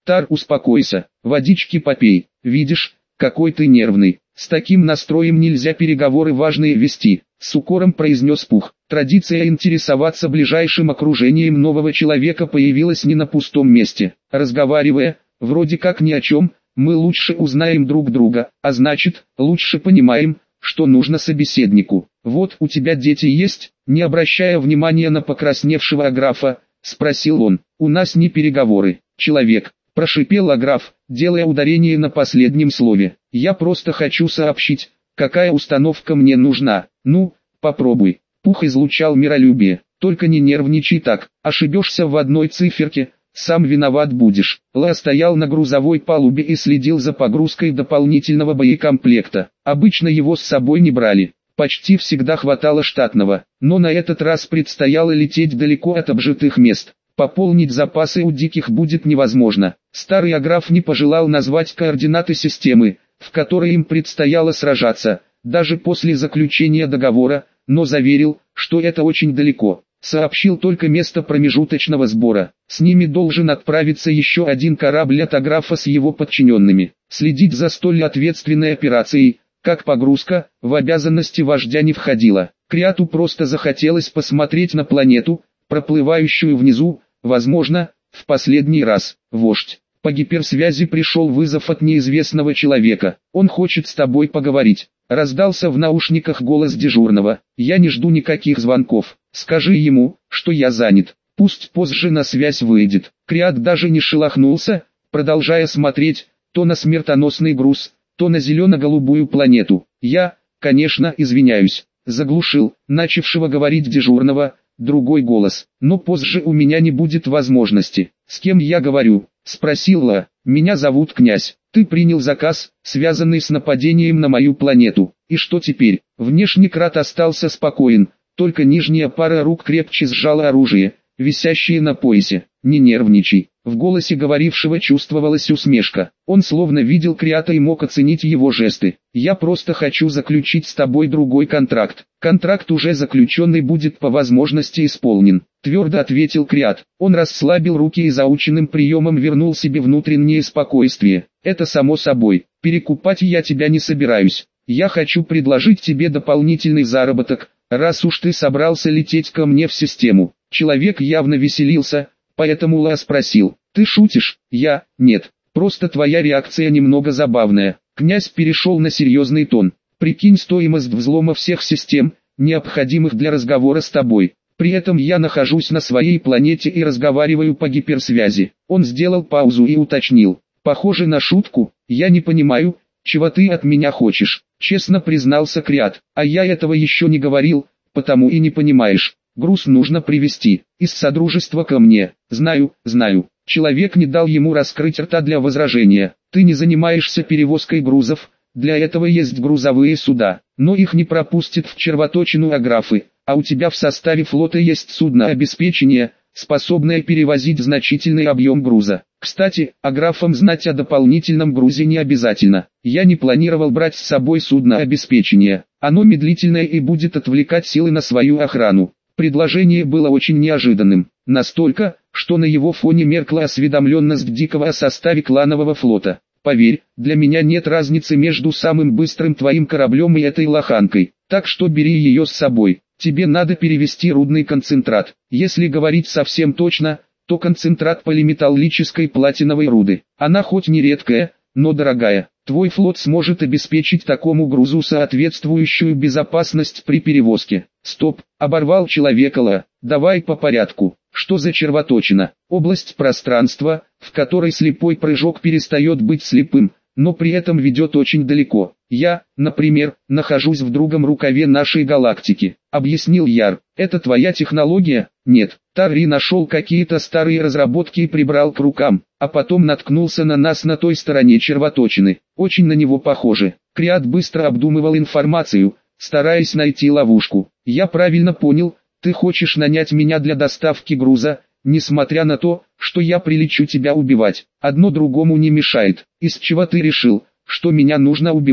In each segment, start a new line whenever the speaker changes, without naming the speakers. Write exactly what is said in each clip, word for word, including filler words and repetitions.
Тар, успокойся, водички попей, видишь, какой ты нервный. С таким настроем нельзя переговоры важные вести, с укором произнес Пух. Традиция интересоваться ближайшим окружением нового человека появилась не на пустом месте. Разговаривая, вроде как ни о чем, мы лучше узнаем друг друга, а значит, лучше понимаем, что нужно собеседнику. Вот у тебя дети есть? Не обращая внимания на покрасневшего Аграфа, спросил он. У нас не переговоры, человек, прошипел Аграф, делая ударение на последнем слове. Я просто хочу сообщить, какая установка мне нужна. Ну, попробуй. Пух излучал миролюбие. Только не нервничай так, ошибешься в одной циферке, сам виноват будешь. Ла стоял на грузовой палубе и следил за погрузкой дополнительного боекомплекта. Обычно его с собой не брали. Почти всегда хватало штатного, но на этот раз предстояло лететь далеко от обжитых мест. Пополнить запасы у диких будет невозможно. Старый Аграф не пожелал назвать координаты системы, в которой им предстояло сражаться, даже после заключения договора, но заверил, что это очень далеко. Сообщил только место промежуточного сбора. С ними должен отправиться еще один корабль от Аграфа с его подчиненными. Следить за столь ответственной операцией, как погрузка, в обязанности вождя не входило. Криату просто захотелось посмотреть на планету, проплывающую внизу, возможно, в последний раз. Вождь, по гиперсвязи пришел вызов от неизвестного человека. Он хочет с тобой поговорить. Раздался в наушниках голос дежурного. Я не жду никаких звонков. Скажи ему, что я занят. Пусть позже на связь выйдет. Криат даже не шелохнулся, продолжая смотреть, то на смертоносный груз, то на зелено-голубую планету. Я, конечно, извиняюсь. Заглушил, начавшего говорить дежурного, другой голос. Но позже у меня не будет возможности. С кем я говорю? Спросил Ла. Меня зовут князь. Ты принял заказ, связанный с нападением на мою планету. И что теперь? Внешне Крат остался спокоен, только нижняя пара рук крепче сжала оружие, висящее на поясе. Не нервничай. В голосе говорившего чувствовалась усмешка. Он словно видел Криата и мог оценить его жесты. Я просто хочу заключить с тобой другой контракт. Контракт уже заключенный будет по возможности исполнен. Твердо ответил Криат. Он расслабил руки и заученным приемом вернул себе внутреннее спокойствие. Это само собой. Перекупать я тебя не собираюсь. Я хочу предложить тебе дополнительный заработок, раз уж ты собрался лететь ко мне в систему. Человек явно веселился, поэтому Ла спросил. Ты шутишь? Я, нет. Просто твоя реакция немного забавная. Князь перешел на серьезный тон. Прикинь стоимость взлома всех систем, необходимых для разговора с тобой. При этом я нахожусь на своей планете и разговариваю по гиперсвязи. Он сделал паузу и уточнил. Похоже на шутку. Я не понимаю, чего ты от меня хочешь. Честно признался Криат. А я этого еще не говорил, потому и не понимаешь. Груз нужно привезти из Содружества ко мне. Знаю, знаю. Человек не дал ему раскрыть рта для возражения. Ты не занимаешься перевозкой грузов, для этого есть грузовые суда, но их не пропустят в червоточину Аграфы, а у тебя в составе флота есть судно обеспечения, способное перевозить значительный объем груза. Кстати, Аграфам знать о дополнительном грузе не обязательно. Я не планировал брать с собой судно обеспечения. Оно медлительное и будет отвлекать силы на свою охрану. Предложение было очень неожиданным, настолько, что на его фоне меркла осведомленность Дикого о составе кланового флота. Поверь, для меня нет разницы между самым быстрым твоим кораблем и этой лоханкой, так что бери ее с собой. Тебе надо перевести рудный концентрат. Если говорить совсем точно, то концентрат полиметаллической платиновой руды. Она хоть не редкая, но дорогая. Твой флот сможет обеспечить такому грузу соответствующую безопасность при перевозке. Стоп, оборвал человека Ла. Давай по порядку. Что за червоточина? Область пространства, в которой слепой прыжок перестает быть слепым, но при этом ведет очень далеко. Я, например, нахожусь в другом рукаве нашей галактики, объяснил Яр. Это твоя технология? Нет. Тарри нашел какие-то старые разработки и прибрал к рукам, а потом наткнулся на нас на той стороне червоточины. Очень на него похоже. Криат быстро обдумывал информацию, стараясь найти ловушку. Я правильно понял, ты хочешь нанять меня для доставки груза, несмотря на то, что я прилечу тебя убивать. Одно другому не мешает. Из чего ты решил, что меня нужно убивать?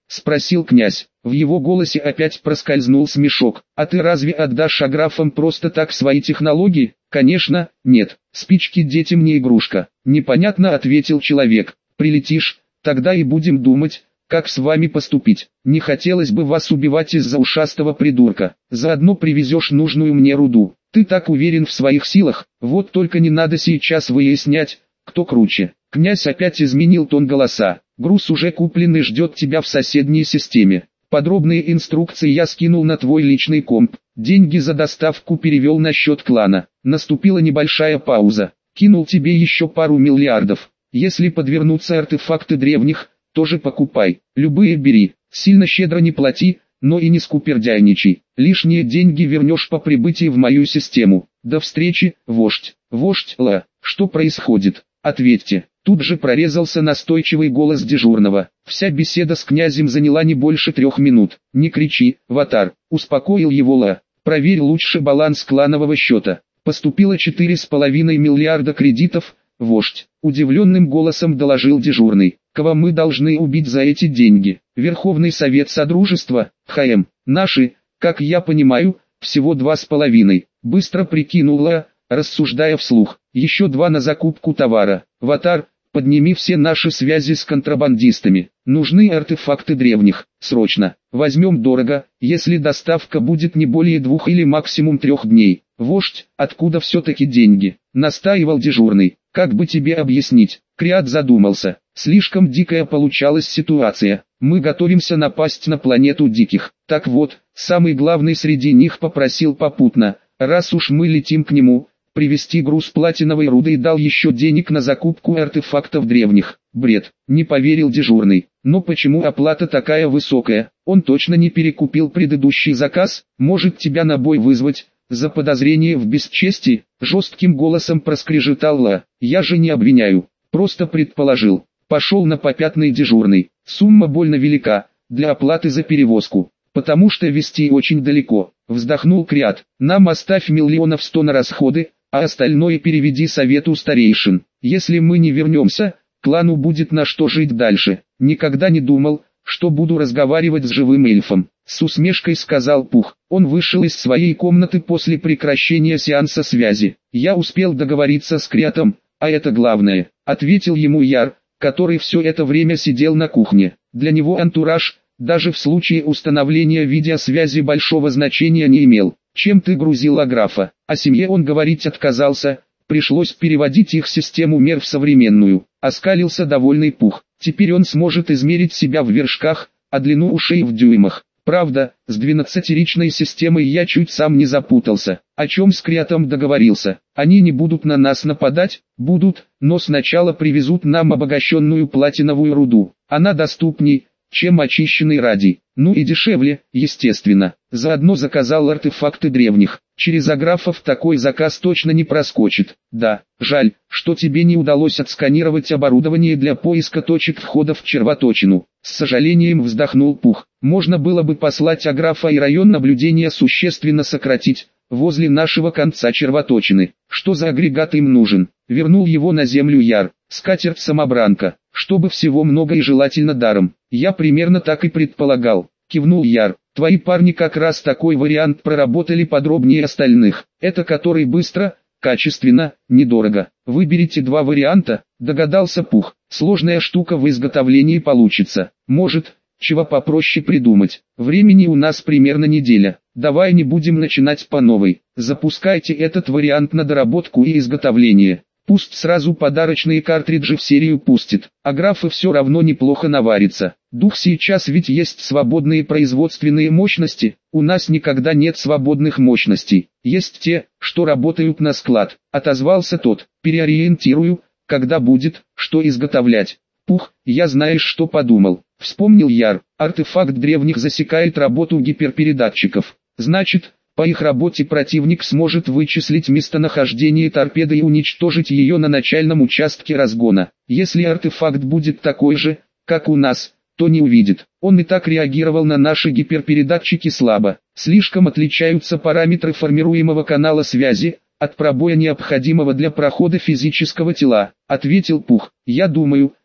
Спросил князь. В его голосе опять проскользнул смешок. А ты разве отдашь аграфам просто так свои технологии? Конечно, нет. Спички детям не игрушка. Непонятно, ответил человек. Прилетишь, тогда и будем думать, как с вами поступить. Не хотелось бы вас убивать из-за ушастого придурка. Заодно привезешь нужную мне руду. Ты так уверен в своих силах, вот только не надо сейчас выяснять, кто круче. Князь опять изменил тон голоса. Груз уже куплен и ждет тебя в соседней системе. Подробные инструкции я скинул на твой личный комп. Деньги за доставку перевел на счет клана. Наступила небольшая пауза. Кинул тебе еще пару миллиардов. Если подвернутся артефакты древних, тоже покупай. Любые бери. Сильно щедро не плати, но и не скупердяйничай. Лишние деньги вернешь по прибытии в мою систему. До встречи, вождь. Вождь Ла, что происходит? Ответьте. Тут же прорезался настойчивый голос дежурного. Вся беседа с князем заняла не больше трех минут. Не кричи, Ватар, успокоил его Ла. Проверь лучше баланс кланового счета. Поступило четыре с половиной миллиарда кредитов, вождь. Удивленным голосом доложил дежурный. Кого мы должны убить за эти деньги? Верховный совет Содружества, ХМ. Наши, как я понимаю, всего два с половиной. Быстро прикинула, рассуждая вслух. Еще два на закупку товара. Ватар, подними все наши связи с контрабандистами. Нужны артефакты древних. Срочно. Возьмем дорого, если доставка будет не более двух или максимум трех дней. Вождь, откуда все-таки деньги? Настаивал дежурный. Как бы тебе объяснить? Криат задумался. Слишком дикая получалась ситуация. Мы готовимся напасть на планету диких. Так вот, самый главный среди них попросил попутно, раз уж мы летим к нему, привезти груз платиновой руды и дал еще денег на закупку артефактов древних. Бред, не поверил дежурный. Но почему оплата такая высокая? Он точно не перекупил предыдущий заказ? Может тебя на бой вызвать? За подозрение в бесчестии? Жестким голосом проскрежетал Ла. Я же не обвиняю, просто предположил. Пошел на попятный дежурный. Сумма больно велика для оплаты за перевозку, потому что везти очень далеко. Вздохнул Криат. Нам оставь миллионов сто на расходы, а остальное переведи совету старейшин. Если мы не вернемся, клану будет на что жить дальше. Никогда не думал, что буду разговаривать с живым эльфом. С усмешкой сказал Пух. Он вышел из своей комнаты после прекращения сеанса связи. Я успел договориться с Криатом, а это главное, ответил ему Яр, который все это время сидел на кухне. Для него антураж, даже в случае установления видеосвязи, большого значения не имел. Чем ты грузил аграфа? О семье он говорить отказался, пришлось переводить их систему мер в современную. Оскалился довольный Пух. Теперь он сможет измерить себя в вершках, а длину ушей в дюймах. Правда, с двенадцатиричной системой я чуть сам не запутался. О чем с Криатом договорился? Они не будут на нас нападать? Будут, но сначала привезут нам обогащенную платиновую руду. Она доступней, чем очищенный радий. Ну и дешевле, естественно. Заодно заказал артефакты древних. Через аграфов такой заказ точно не проскочит. Да, жаль, что тебе не удалось отсканировать оборудование для поиска точек входа в червоточину. С сожалением вздохнул Пух. Можно было бы послать аграфа и район наблюдения существенно сократить, возле нашего конца червоточины. Что за агрегат им нужен? Вернул его на землю Яр. Скатерть-самобранка. Чтобы всего много и желательно даром. Я примерно так и предполагал. Кивнул Яр. Твои парни как раз такой вариант проработали подробнее остальных. Это который быстро, качественно, недорого. Выберите два варианта, догадался Пух. Сложная штука в изготовлении получится. Может, чего попроще придумать. Времени у нас примерно неделя. Давай не будем начинать по новой. Запускайте этот вариант на доработку и изготовление. Пусть сразу подарочные картриджи в серию пустит. А графы все равно неплохо наварится. Дух, сейчас ведь есть свободные производственные мощности. У нас никогда нет свободных мощностей. Есть те, что работают на склад. Отозвался тот. Переориентирую, когда будет, что изготовлять. Пух, я знаешь что подумал. Вспомнил Яр. Артефакт древних засекает работу гиперпередатчиков. Значит, по их работе противник сможет вычислить местонахождение торпеды и уничтожить ее на начальном участке разгона. Если артефакт будет такой же, как у нас, то не увидит. Он и так реагировал на наши гиперпередатчики слабо. Слишком отличаются параметры формируемого канала связи от пробоя, необходимого для прохода физического тела, ответил Пух. Я думаю,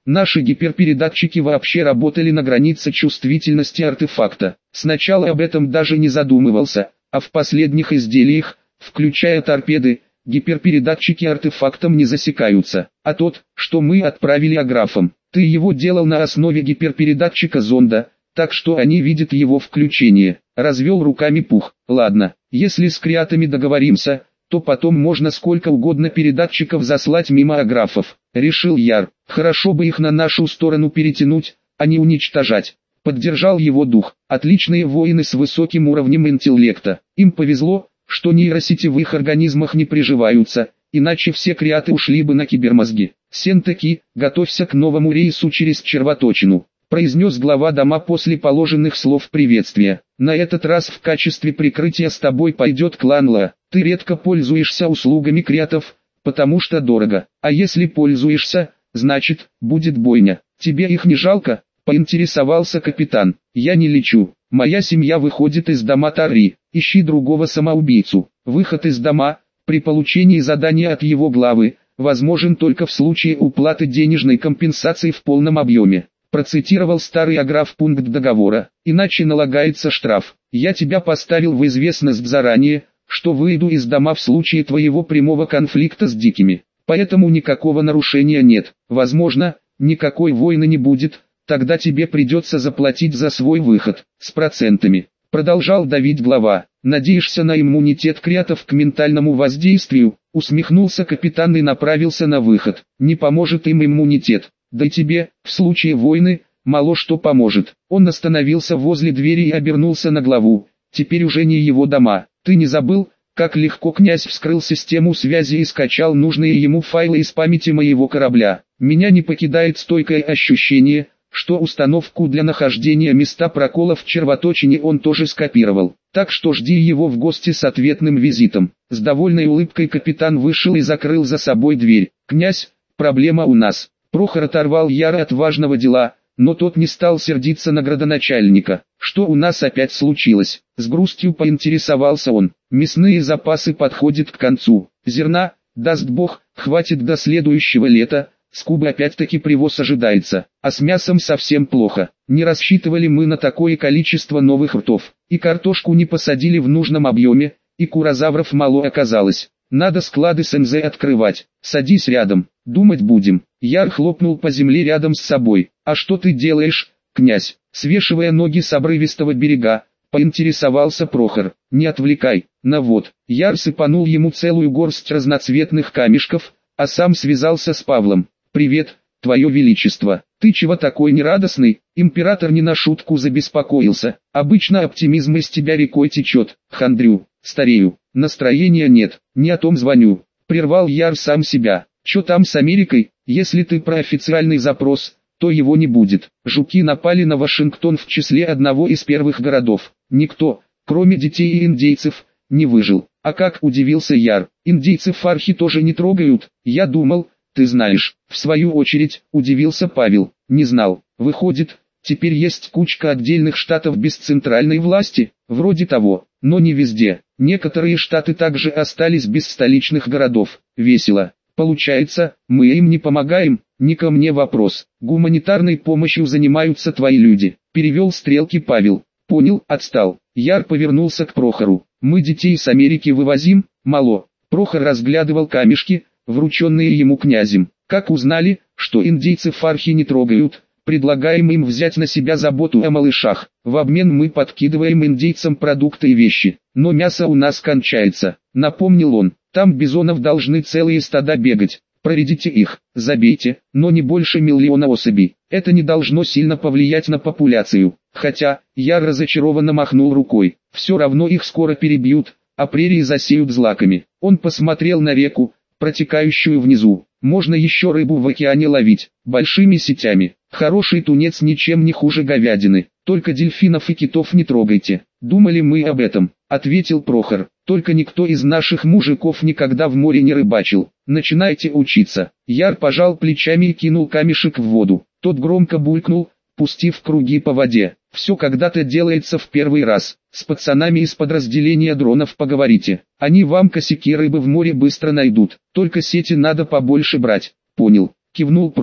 Наши гиперпередатчики вообще работали на границе чувствительности артефакта. Сначала об этом даже не задумывался, а в последних изделиях, включая торпеды, гиперпередатчики артефактом не засекаются. А тот, что мы отправили аграфом, ты его делал на основе гиперпередатчика зонда, так что они видят его включение. Развел руками Пух. Ладно, если с креатами договоримся, то потом можно сколько угодно передатчиков заслать мимо аграфов. Решил Яр. Хорошо бы их на нашу сторону перетянуть, а не уничтожать. Поддержал его дух. Отличные воины с высоким уровнем интеллекта. Им повезло, что нейросети в их организмах не приживаются, иначе все креаты ушли бы на кибермозги. Сентеки, готовься к новому рейсу через червоточину, произнес глава дома после положенных слов приветствия. На этот раз в качестве прикрытия с тобой пойдет клан Ла. Ты редко пользуешься услугами креатов, потому что дорого. А если пользуешься, значит, будет бойня. Тебе их не жалко? Поинтересовался капитан. Я не лечу. Моя семья выходит из дома Тари. Ищи другого самоубийцу. Выход из дома, при получении задания от его главы, возможен только в случае уплаты денежной компенсации в полном объеме. Процитировал старый аграф пункт договора. Иначе налагается штраф. Я тебя поставил в известность заранее, что выйду из дома в случае твоего прямого конфликта с дикими. Поэтому никакого нарушения нет. Возможно, никакой войны не будет, тогда тебе придется заплатить за свой выход, с процентами. Продолжал давить глава. Надеешься на иммунитет креатов к ментальному воздействию? Усмехнулся капитан и направился на выход. Не поможет им иммунитет. Да и тебе, в случае войны, мало что поможет. Он остановился возле двери и обернулся на главу. Теперь уже не его дома. Ты не забыл, как легко князь вскрыл систему связи и скачал нужные ему файлы из памяти моего корабля? Меня не покидает стойкое ощущение, что установку для нахождения места прокола в червоточине он тоже скопировал. Так что жди его в гости с ответным визитом. С довольной улыбкой капитан вышел и закрыл за собой дверь. Князь, проблема у нас. Прохор оторвал Яра от важного дела, но тот не стал сердиться на градоначальника. Что у нас опять случилось? С грустью поинтересовался он. Мясные запасы подходят к концу. Зерна, даст бог, хватит до следующего лета. С Кубы опять-таки привоз ожидается, а с мясом совсем плохо. Не рассчитывали мы на такое количество новых ртов. И картошку не посадили в нужном объеме, и курозавров мало оказалось. Надо склады с МЗ открывать. Садись рядом, думать будем. Яр хлопнул по земле рядом с собой. А что ты делаешь, князь? Свешивая ноги с обрывистого берега, поинтересовался Прохор. Не отвлекай. На вот. Яр сыпанул ему целую горсть разноцветных камешков, а сам связался с Павлом. «Привет, твое величество, ты чего такой нерадостный?» Император не на шутку забеспокоился. «Обычно оптимизм из тебя рекой течет, хандрю, старею, настроения нет, не о том звоню». Прервал Яр сам себя. «Чё там с Америкой? Если ты про официальный запрос, то его не будет». Жуки напали на Вашингтон в числе одного из первых городов. Никто, кроме детей и индейцев, не выжил. А как, удивился Яр, индейцев фархи тоже не трогают? Я думал, ты знаешь. В свою очередь, удивился Павел. Не знал. Выходит, теперь есть кучка отдельных штатов без центральной власти? Вроде того, но не везде. Некоторые штаты также остались без столичных городов. Весело. Получается, мы им не помогаем? Не ко мне вопрос. Гуманитарной помощью занимаются твои люди. Перевел стрелки Павел. Понял, отстал. Яр повернулся к Прохору. Мы детей с Америки вывозим? Мало. Прохор разглядывал камешки, врученные ему князем. Как узнали, что индейцы фархи не трогают, предлагаем им взять на себя заботу о малышах. В обмен мы подкидываем индейцам продукты и вещи. Но мясо у нас кончается. Напомнил он. Там бизонов должны целые стада бегать. Проредите их, забейте, но не больше миллиона особей. Это не должно сильно повлиять на популяцию. Хотя, я разочарованно махнул рукой. Все равно их скоро перебьют, а прерии засеют злаками. Он посмотрел на реку, протекающую внизу. Можно еще рыбу в океане ловить, большими сетями. Хороший тунец ничем не хуже говядины. Только дельфинов и китов не трогайте. Думали мы об этом, ответил Прохор. Только никто из наших мужиков никогда в море не рыбачил. Начинайте учиться. Яр пожал плечами и кинул камешек в воду. Тот громко булькнул, пустив круги по воде. Все когда-то делается в первый раз. С пацанами из подразделения дронов поговорите. Они вам косяки рыбы в море быстро найдут. Только сети надо побольше брать. Понял, кивнул Прохор.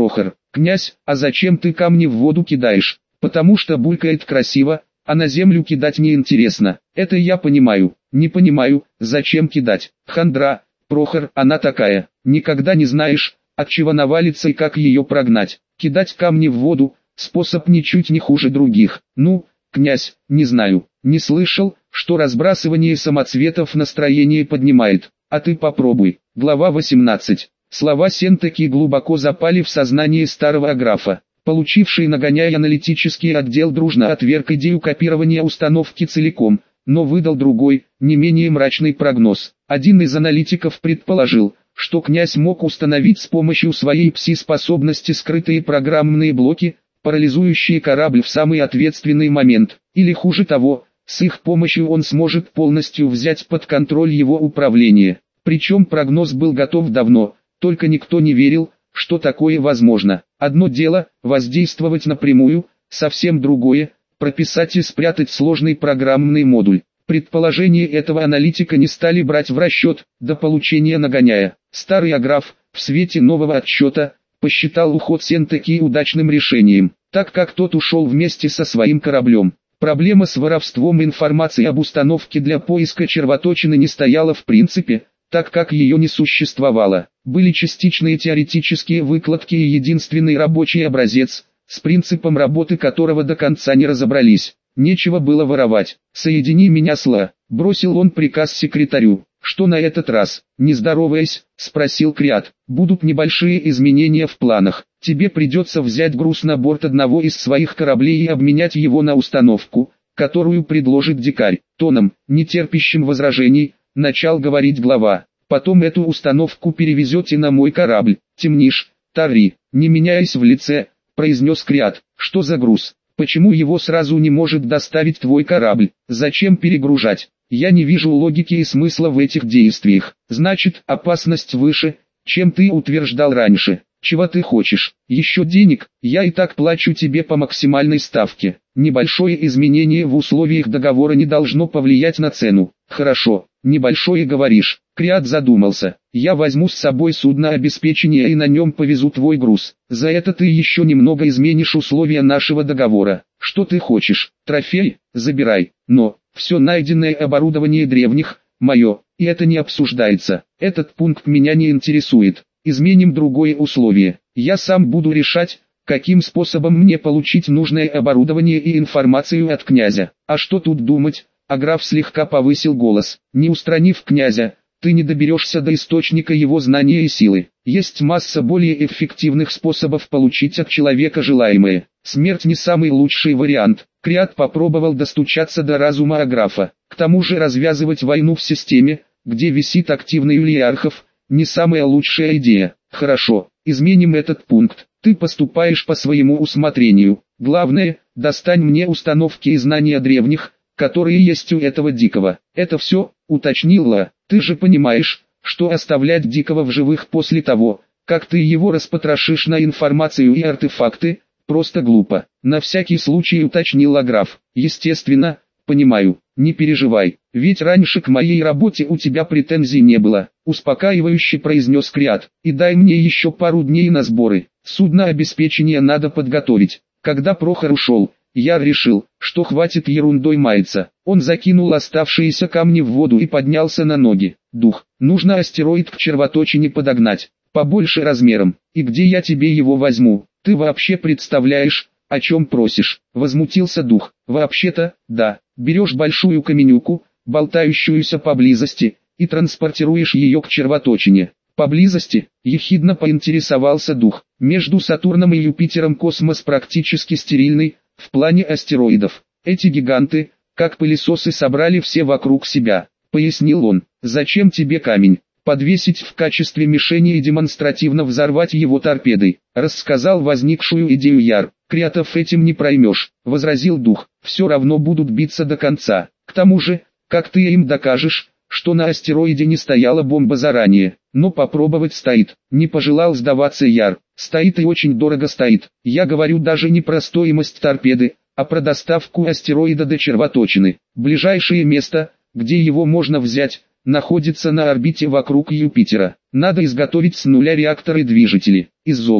Князь, а зачем ты камни в воду кидаешь? Потому что булькает красиво, а на землю кидать неинтересно. Это я понимаю. Не понимаю, зачем кидать. Хандра, Прохор, она такая. Никогда не знаешь, от чего навалится и как ее прогнать. Кидать камни в воду – способ ничуть не хуже других. Ну, князь, не знаю, не слышал, что разбрасывание самоцветов настроение поднимает. А ты попробуй. Глава восемнадцать. Слова Сентеки глубоко запали в сознание старого аграфа. Получивший нагоняя аналитический отдел дружно отверг идею копирования установки целиком, но выдал другой, не менее мрачный прогноз. Один из аналитиков предположил, что князь мог установить с помощью своей пси-способности скрытые программные блоки, парализующие корабль в самый ответственный момент, или хуже того, с их помощью он сможет полностью взять под контроль его управление. Причем прогноз был готов давно, только никто не верил, что такое возможно. Одно дело – воздействовать напрямую, совсем другое – прописать и спрятать сложный программный модуль. Предположения этого аналитика не стали брать в расчет до получения нагоняя. Старый аграф, в свете нового отчета, посчитал уход Сентеки удачным решением, так как тот ушел вместе со своим кораблем. Проблема с воровством информации об установке для поиска червоточины не стояла в принципе, так как ее не существовало. Были частичные теоретические выкладки и единственный рабочий образец, с принципом работы которого до конца не разобрались. Нечего было воровать. «Соедини меня с Ла», — бросил он приказ секретарю. «Что на этот раз?» — не здороваясь, спросил Криат. «Будут небольшие изменения в планах. Тебе придется взять груз на борт одного из своих кораблей и обменять его на установку, которую предложит дикарь». Тоном, не терпящим возражений, начал говорить глава. «Потом эту установку перевезете на мой корабль. Темнишь, Тари», не меняясь в лице, произнес Криат. «Что за груз? Почему его сразу не может доставить твой корабль? Зачем перегружать? Я не вижу логики и смысла в этих действиях. Значит, опасность выше, чем ты утверждал раньше. Чего ты хочешь? Еще денег? Я и так плачу тебе по максимальной ставке. Небольшое изменение в условиях договора не должно повлиять на цену». «Хорошо, небольшое говоришь». Криат задумался. «Я возьму с собой судно обеспечения и на нем повезу твой груз. За это ты еще немного изменишь условия нашего договора. Что ты хочешь? Трофей? Забирай. Но, все найденное оборудование древних, мое, и это не обсуждается. Этот пункт меня не интересует. Изменим другое условие. Я сам буду решать, каким способом мне получить нужное оборудование и информацию от князя. А что тут думать?» Аграф слегка повысил голос. «Не устранив князя, ты не доберешься до источника его знания и силы. Есть масса более эффективных способов получить от человека желаемое. Смерть не самый лучший вариант». Криат попробовал достучаться до разума Аграфа. К тому же развязывать войну в системе, где висит активный Юлиархов, не самая лучшая идея. «Хорошо, изменим этот пункт. Ты поступаешь по своему усмотрению. Главное, достань мне установки и знания древних, которые есть у этого Дикого». «Это все», — уточнила. «Ты же понимаешь, что оставлять Дикого в живых после того, как ты его распотрошишь на информацию и артефакты, просто глупо». На всякий случай уточнил Аграф. «Естественно, понимаю, не переживай, ведь раньше к моей работе у тебя претензий не было», успокаивающе произнес Криат. «И дай мне еще пару дней на сборы, судно обеспечения надо подготовить». Когда Прохор ушел, я решил, что хватит ерундой маяться. Он закинул оставшиеся камни в воду и поднялся на ноги. «Дух, нужно астероид к червоточине подогнать, побольше размером. И где я тебе его возьму? Ты вообще представляешь, о чем просишь?» Возмутился Дух. «Вообще-то, да, берешь большую каменюку, болтающуюся поблизости, и транспортируешь ее к червоточине». «Поблизости?» – ехидно поинтересовался Дух. «Между Сатурном и Юпитером космос практически стерильный, в плане астероидов. Эти гиганты, как пылесосы, собрали все вокруг себя», — пояснил он. «Зачем тебе камень? Подвесить в качестве мишени и демонстративно взорвать его торпедой», — рассказал возникшую идею Яр. «Криатов этим не проймешь», — возразил Дух. «Все равно будут биться до конца. К тому же, как ты им докажешь, что на астероиде не стояла бомба заранее? Но попробовать стоит». Не пожелал сдаваться Яр. «Стоит и очень дорого стоит. Я говорю даже не про стоимость торпеды, а про доставку астероида до червоточины. Ближайшее место, где его можно взять, находится на орбите вокруг Юпитера. Надо изготовить с нуля реакторы и движители из золота.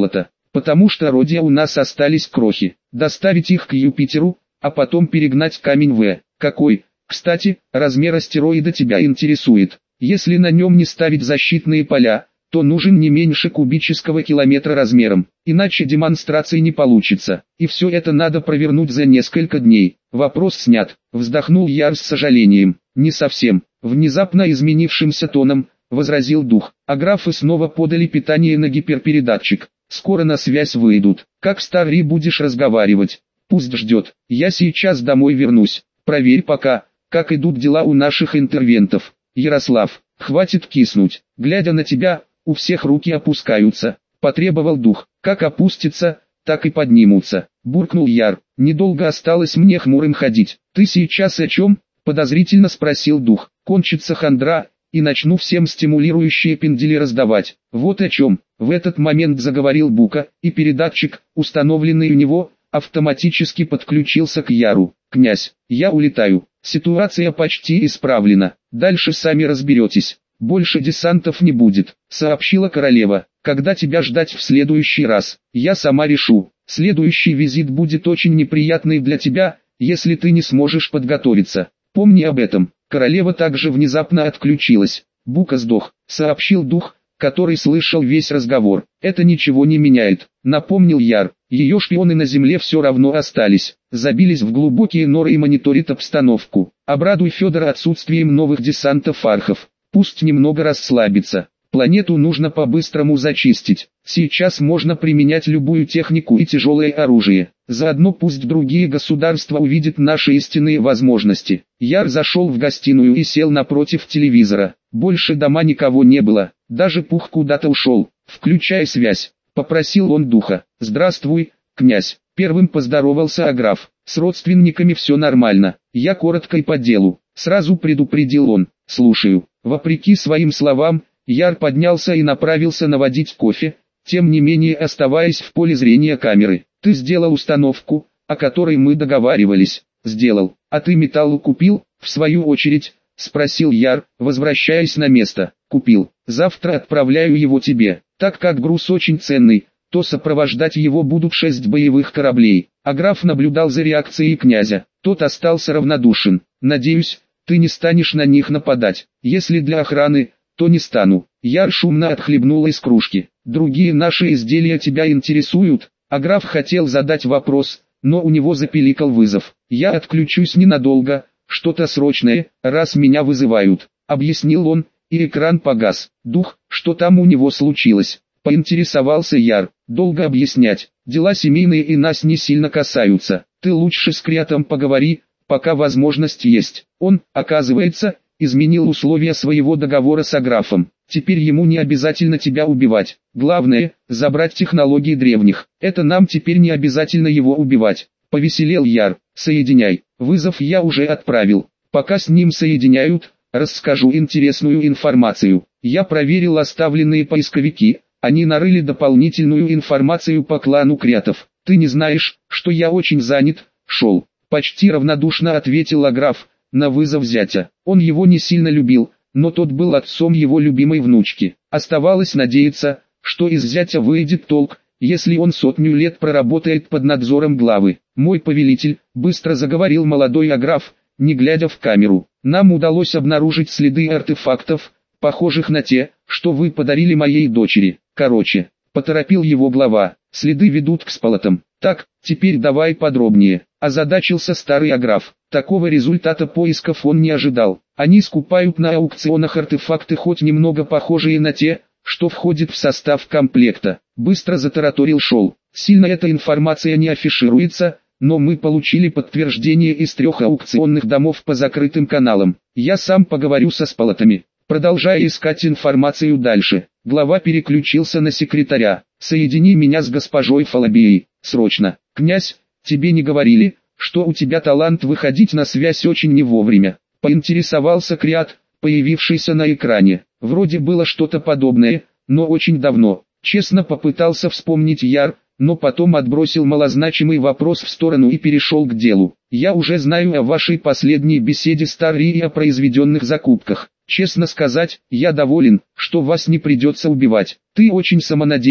потому что роде у нас остались крохи. Доставить их к Юпитеру, а потом перегнать камень В. Какой, кстати, размер астероида тебя интересует? Если на нем не ставить защитные поля, то нужен не меньше кубического километра размером, иначе демонстрации не получится, и все это надо провернуть за несколько дней. Вопрос снят, вздохнул Яр с сожалением. Не совсем, внезапно изменившимся тоном, возразил дух, а графы снова подали питание на гиперпередатчик. Скоро на связь выйдут, как старый будешь разговаривать, пусть ждет, я сейчас домой вернусь, проверь пока, как идут дела у наших интервентов. Ярослав, хватит киснуть, глядя на тебя, у всех руки опускаются, потребовал дух, как опустится, так и поднимутся, буркнул Яр, недолго осталось мне хмурым ходить, ты сейчас о чем, подозрительно спросил дух, кончится хандра, и начну всем стимулирующие пиндели раздавать, вот о чем, в этот момент заговорил Бука, и передатчик, установленный у него, автоматически подключился к Яру. «Князь, я улетаю, ситуация почти исправлена, дальше сами разберетесь, больше десантов не будет», — сообщила королева. «Когда тебя ждать в следующий раз, я сама решу, следующий визит будет очень неприятный для тебя, если ты не сможешь подготовиться, помни об этом». Королева также внезапно отключилась. «Бука сдох», — сообщил дух, который слышал весь разговор. «Это ничего не меняет», — напомнил Яр. «Ее шпионы на земле все равно остались, забились в глубокие норы и мониторят обстановку. Обрадуй Федора отсутствием новых десантов архов, пусть немного расслабится. Планету нужно по-быстрому зачистить. Сейчас можно применять любую технику и тяжелое оружие. Заодно пусть другие государства увидят наши истинные возможности». Яр зашел в гостиную и сел напротив телевизора. Больше дома никого не было, даже Пух куда-то ушел. «Включай связь», — попросил он духа. «Здравствуй, князь», — первым поздоровался Аграф. «С родственниками все нормально, я коротко и по делу», — сразу предупредил он. «Слушаю». Вопреки своим словам, Яр поднялся и направился наводить кофе, тем не менее оставаясь в поле зрения камеры. «Ты сделал установку, о которой мы договаривались?» «Сделал. А ты металл купил?» В свою очередь, спросил Яр, возвращаясь на место. «Купил. Завтра отправляю его тебе. Так как груз очень ценный, то сопровождать его будут шесть боевых кораблей». А граф наблюдал за реакцией князя. Тот остался равнодушен. «Надеюсь, ты не станешь на них нападать. Если для охраны, то не стану». Яр шумно отхлебнул из кружки. «Другие наши изделия тебя интересуют?» А граф хотел задать вопрос, но у него запиликал вызов. «Я отключусь ненадолго, что-то срочное, раз меня вызывают», — объяснил он, и экран погас. «Дух, что там у него случилось?» — поинтересовался Яр. «Долго объяснять, дела семейные и нас не сильно касаются. Ты лучше с Криатом поговори, пока возможность есть. Он, оказывается, изменил условия своего договора с Аграфом. Теперь ему не обязательно тебя убивать. Главное, забрать технологии древних. Это нам теперь не обязательно его убивать». Повеселел Яр. «Соединяй. Вызов я уже отправил. Пока с ним соединяют, расскажу интересную информацию. Я проверил оставленные поисковики. Они нарыли дополнительную информацию по клану Криатов. Ты не знаешь, что я очень занят, шел». Почти равнодушно ответил Аграф на вызов зятя. Он его не сильно любил, но тот был отцом его любимой внучки. Оставалось надеяться, что из зятя выйдет толк, если он сотню лет проработает под надзором главы. «Мой повелитель», — быстро заговорил молодой Аграф, не глядя в камеру, — «нам удалось обнаружить следы артефактов, похожих на те, что вы подарили моей дочери. Короче», — поторопил его глава, — «следы ведут к сполотам». «Так, теперь давай подробнее», — озадачился старый Аграф. Такого результата поисков он не ожидал. «Они скупают на аукционах артефакты, хоть немного похожие на те, что входит в состав комплекта», — быстро затараторил Шол. «Сильно эта информация не афишируется, но мы получили подтверждение из трех аукционных домов по закрытым каналам. Я сам поговорю со сполотами». Продолжая искать информацию дальше, глава переключился на секретаря. «Соедини меня с госпожой Фалабией, срочно». «Князь, тебе не говорили, что у тебя талант выходить на связь очень не вовремя?» Поинтересовался Криат, появившийся на экране. Вроде было что-то подобное, но очень давно. Честно попытался вспомнить Яр, но потом отбросил малозначимый вопрос в сторону и перешел к делу. «Я уже знаю о вашей последней беседе с Тарри и о произведенных закупках. Честно сказать, я доволен, что вас не придется убивать. Ты очень самонадеян,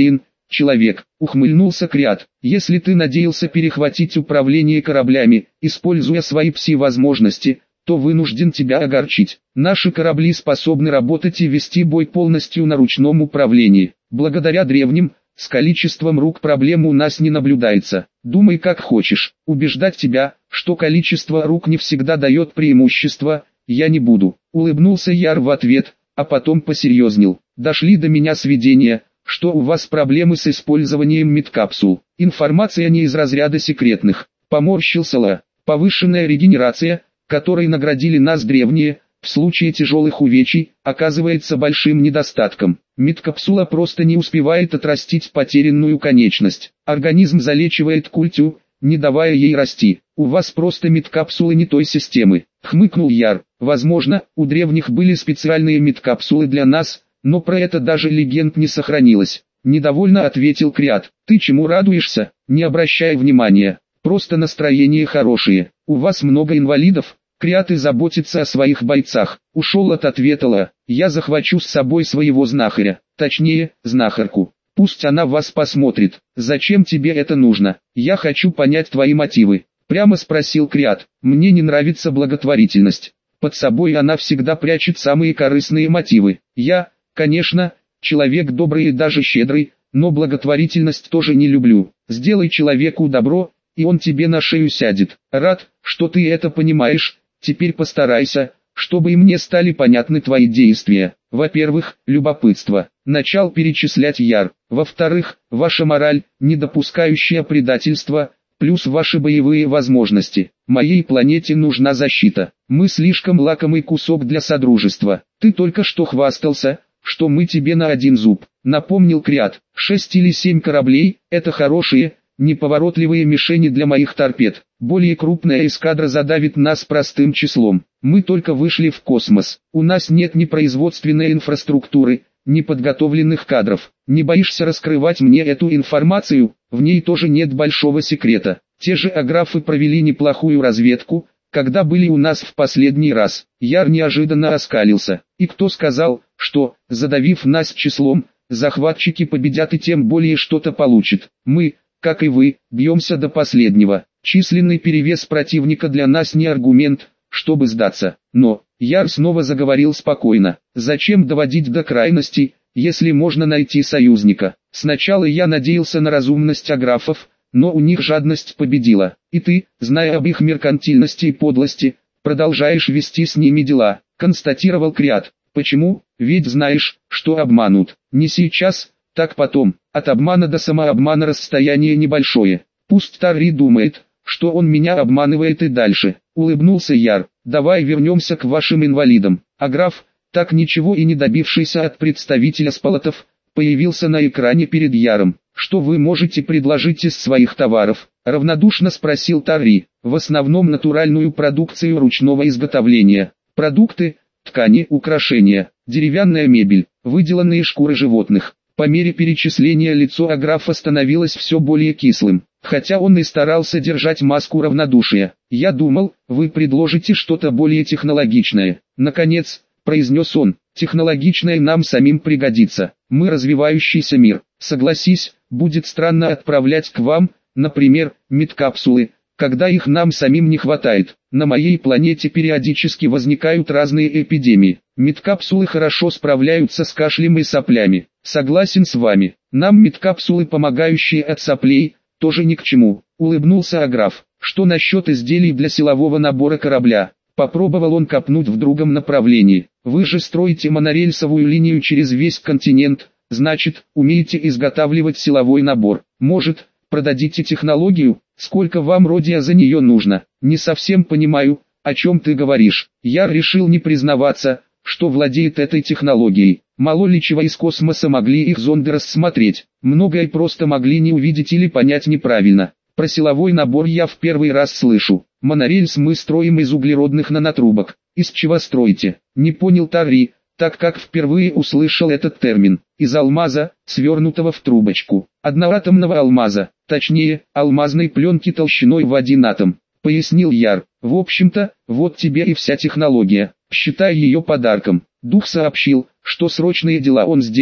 человек, ухмыльнулся Криат. Если ты надеялся перехватить управление кораблями, используя свои пси-возможности, то вынужден тебя огорчить. Наши корабли способны работать и вести бой полностью на ручном управлении. Благодаря древним, с количеством рук проблем у нас не наблюдается. Думай как хочешь. Убеждать тебя, что количество рук не всегда дает преимущество, я не буду. Улыбнулся Яр в ответ, а потом посерьезнел. Дошли до меня сведения, что у вас проблемы с использованием медкапсул. Информация не из разряда секретных. Поморщился Ла. Повышенная регенерация, которой наградили нас древние, в случае тяжелых увечий, оказывается большим недостатком. Медкапсула просто не успевает отрастить потерянную конечность. Организм залечивает культю, не давая ей расти. У вас просто медкапсулы не той системы. Хмыкнул Яр. Возможно, у древних были специальные медкапсулы для нас, но про это даже легенд не сохранилось. Недовольно ответил Криат. Ты чему радуешься? Не обращай внимания. Просто настроение хорошее. У вас много инвалидов? Криат и заботится о своих бойцах. Ушел от ответа Ла. Я захвачу с собой своего знахаря. Точнее, знахарку. Пусть она вас посмотрит. Зачем тебе это нужно? Я хочу понять твои мотивы. Прямо спросил Криат. Мне не нравится благотворительность. Под собой она всегда прячет самые корыстные мотивы. Я, конечно, человек добрый и даже щедрый, но благотворительность тоже не люблю. Сделай человеку добро, и он тебе на шею сядет. Рад, что ты это понимаешь. Теперь постарайся, чтобы и мне стали понятны твои действия. Во-первых, любопытство. Начал перечислять Яр. Во-вторых, ваша мораль, не допускающая предательства, плюс ваши боевые возможности. Моей планете нужна защита. Мы слишком лакомый кусок для содружества. Ты только что хвастался, что мы тебе на один зуб. Напомнил Криат. Шесть или семь кораблей – это хорошие, неповоротливые мишени для моих торпед. Более крупная эскадра задавит нас простым числом. Мы только вышли в космос. У нас нет ни производственной инфраструктуры, ни подготовленных кадров. Не боишься раскрывать мне эту информацию? В ней тоже нет большого секрета. Те же аграфы провели неплохую разведку, когда были у нас в последний раз. Яр неожиданно оскалился. И кто сказал, что, задавив нас числом, захватчики победят и тем более что-то получат? Мы, как и вы, бьемся до последнего. Численный перевес противника для нас не аргумент, чтобы сдаться. Но, Яр снова заговорил спокойно. Зачем доводить до крайностей, если можно найти союзника? Сначала я надеялся на разумность аграфов, но у них жадность победила. И ты, зная об их меркантильности и подлости, продолжаешь вести с ними дела, констатировал Криат. Почему? Ведь знаешь, что обманут. Не сейчас, так потом. От обмана до самообмана расстояние небольшое. Пусть Тарри думает, что он меня обманывает и дальше. Улыбнулся Яр. Давай вернемся к вашим инвалидам. А граф, так ничего и не добившийся от представителя спалатов, появился на экране перед Яром. Что вы можете предложить из своих товаров? Равнодушно спросил Тарри. В основном натуральную продукцию ручного изготовления. Продукты, ткани, украшения, деревянная мебель, выделанные шкуры животных. По мере перечисления лицо аграфа становилось все более кислым, хотя он и старался держать маску равнодушия. «Я думал, вы предложите что-то более технологичное». Наконец, произнес он, «технологичное нам самим пригодится. Мы развивающийся мир. Согласись, будет странно отправлять к вам, например, медкапсулы, когда их нам самим не хватает. На моей планете периодически возникают разные эпидемии. Медкапсулы хорошо справляются с кашлем и соплями. Согласен с вами. Нам медкапсулы, помогающие от соплей, тоже ни к чему», — улыбнулся аграф. «Что насчет изделий для силового набора корабля?» Попробовал он копнуть в другом направлении. «Вы же строите монорельсовую линию через весь континент, значит, умеете изготавливать силовой набор. Может, продадите технологию? Сколько вам родия за нее нужно? Не совсем понимаю, о чем ты говоришь». Я решил не признаваться, что владеет этой технологией. Мало ли чего из космоса могли их зонды рассмотреть. Многое просто могли не увидеть или понять неправильно. Про силовой набор я в первый раз слышу. Монорельс мы строим из углеродных нанотрубок. Из чего строите? Не понял Тарри, так как впервые услышал этот термин. Из алмаза, свернутого в трубочку. Одноатомного алмаза, точнее, алмазной пленки толщиной в один атом, пояснил Яр. В общем-то, вот тебе и вся технология. Считай ее подарком. Дух сообщил, что срочные дела он сделал,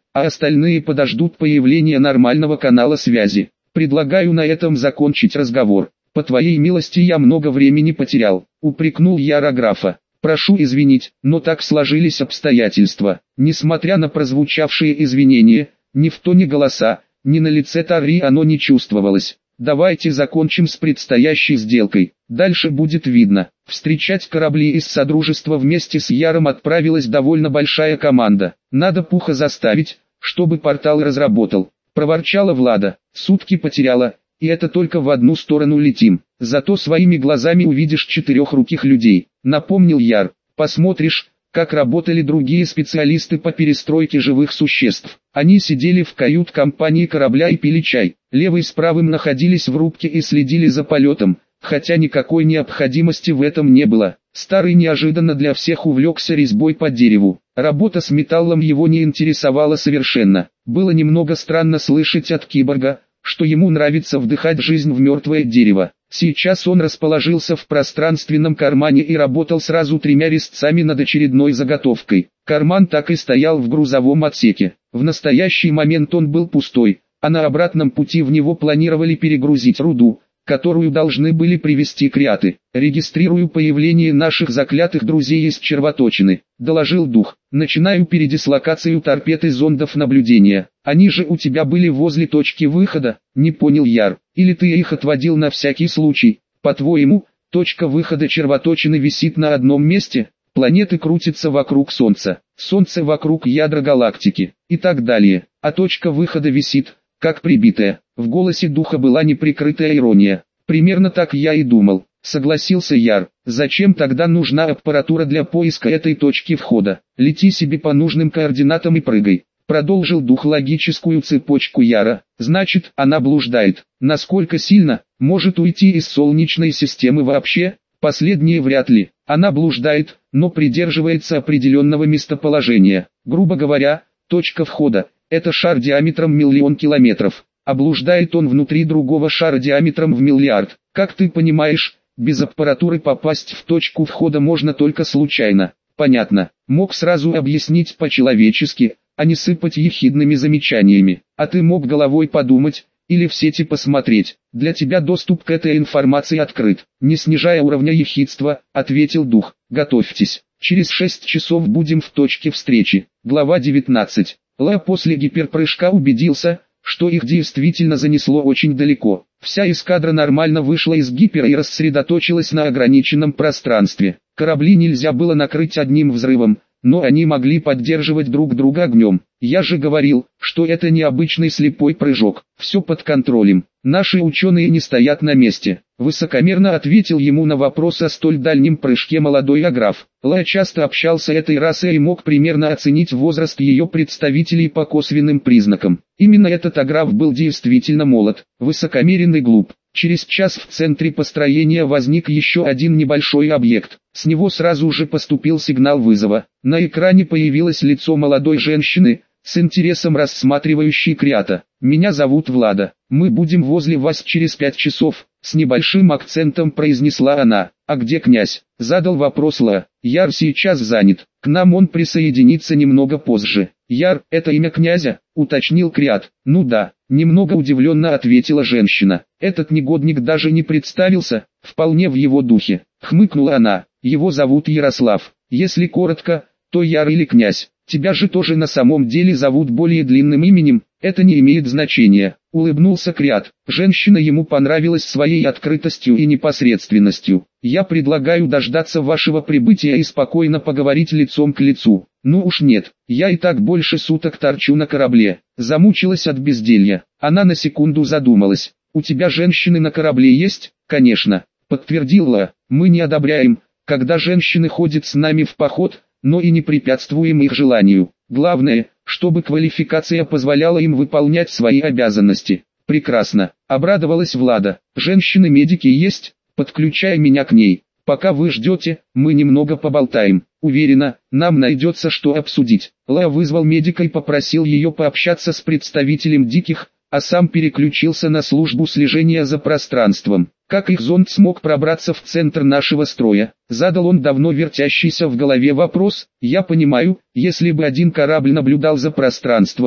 а остальные подождут появления нормального канала связи. Предлагаю на этом закончить разговор. По твоей милости я много времени потерял, упрекнул Яра графа. Прошу извинить, но так сложились обстоятельства. Несмотря на прозвучавшие извинения, ни в тоне голоса, ни на лице Тари оно не чувствовалось. Давайте закончим с предстоящей сделкой, дальше будет видно. Встречать корабли из Содружества вместе с Яром отправилась довольно большая команда. Надо Пуха заставить, чтобы портал разработал. Проворчала Влада, сутки потеряла, и это только в одну сторону летим. Зато своими глазами увидишь четырехруких людей. Напомнил Яр, посмотришь, как работали другие специалисты по перестройке живых существ. Они сидели в кают-компании корабля и пили чай. Левый с правым находились в рубке и следили за полетом, хотя никакой необходимости в этом не было. Старый неожиданно для всех увлекся резьбой по дереву. Работа с металлом его не интересовала совершенно. Было немного странно слышать от киборга, что ему нравится вдыхать жизнь в мертвое дерево. Сейчас он расположился в пространственном кармане и работал сразу тремя резцами над очередной заготовкой. Карман так и стоял в грузовом отсеке. В настоящий момент он был пустой, а на обратном пути в него планировали перегрузить руду, которую должны были привезти креаты. «Регистрирую появление наших заклятых друзей из червоточины», — доложил дух. «Начинаю передислокацию торпед и зондов наблюдения. Они же у тебя были возле точки выхода», — не понял Яр. «Или ты их отводил на всякий случай? По-твоему, точка выхода червоточины висит на одном месте? Планеты крутятся вокруг Солнца, Солнце вокруг ядра галактики, и так далее, а точка выхода висит, как прибитая». В голосе духа была неприкрытая ирония. «Примерно так я и думал», — согласился Яр. «Зачем тогда нужна аппаратура для поиска этой точки входа? Лети себе по нужным координатам и прыгай». Продолжил дух логическую цепочку Яра. «Значит, она блуждает. Насколько сильно? Может уйти из Солнечной системы вообще? Последнее вряд ли. Она блуждает, но придерживается определенного местоположения. Грубо говоря, точка входа — это шар диаметром миллион километров. А блуждает он внутри другого шара диаметром в миллиард. Как ты понимаешь, без аппаратуры попасть в точку входа можно только случайно». «Понятно. Мог сразу объяснить по-человечески, а не сыпать ехидными замечаниями. А ты мог головой подумать, или в сети посмотреть. Для тебя доступ к этой информации открыт». Не снижая уровня ехидства, ответил дух. «Готовьтесь. Через шесть часов будем в точке встречи». Глава девятнадцать. Ла после гиперпрыжка убедился, что их действительно занесло очень далеко. Вся эскадра нормально вышла из гипера и рассредоточилась на ограниченном пространстве. Корабли нельзя было накрыть одним взрывом, но они могли поддерживать друг друга огнем. Я же говорил, что это не обычный слепой прыжок. Все под контролем. Наши ученые не стоят на месте. Высокомерно ответил ему на вопрос о столь дальнем прыжке молодой аграф. Ла часто общался этой расой и мог примерно оценить возраст ее представителей по косвенным признакам. Именно этот аграф был действительно молод, высокомерен и глуп. Через час в центре построения возник еще один небольшой объект. С него сразу же поступил сигнал вызова. На экране появилось лицо молодой женщины, с интересом рассматривающей креата. «Меня зовут Влада. Мы будем возле вас через пять часов», — с небольшим акцентом произнесла она. «А где князь?» — задал вопрос Ла. «Яр сейчас занят. К нам он присоединится немного позже». «Яр — это имя князя?» — уточнил креат. «Ну да», — немного удивленно ответила женщина. «Этот негодник даже не представился, вполне в его духе». Хмыкнула она. «Его зовут Ярослав. Если коротко, то Яр или князь. Тебя же тоже на самом деле зовут более длинным именем, это не имеет значения», — улыбнулся креат. Женщина ему понравилась своей открытостью и непосредственностью. «Я предлагаю дождаться вашего прибытия и спокойно поговорить лицом к лицу». «Ну уж нет, я и так больше суток торчу на корабле». Замучилась от безделья. Она на секунду задумалась. «У тебя женщины на корабле есть?» «Конечно», — подтвердила. «Мы не одобряем, когда женщины ходят с нами в поход, но и не препятствуем их желанию. Главное, чтобы квалификация позволяла им выполнять свои обязанности». «Прекрасно», — обрадовалась Влада. «Женщины-медики есть? Подключай меня к ней. Пока вы ждете, мы немного поболтаем. Уверена, нам найдется что обсудить». Ла вызвал медика и попросил ее пообщаться с представителем диких, а сам переключился на службу слежения за пространством. «Как их зонд смог пробраться в центр нашего строя?» Задал он давно вертящийся в голове вопрос. «Я понимаю, если бы один корабль наблюдал за пространством,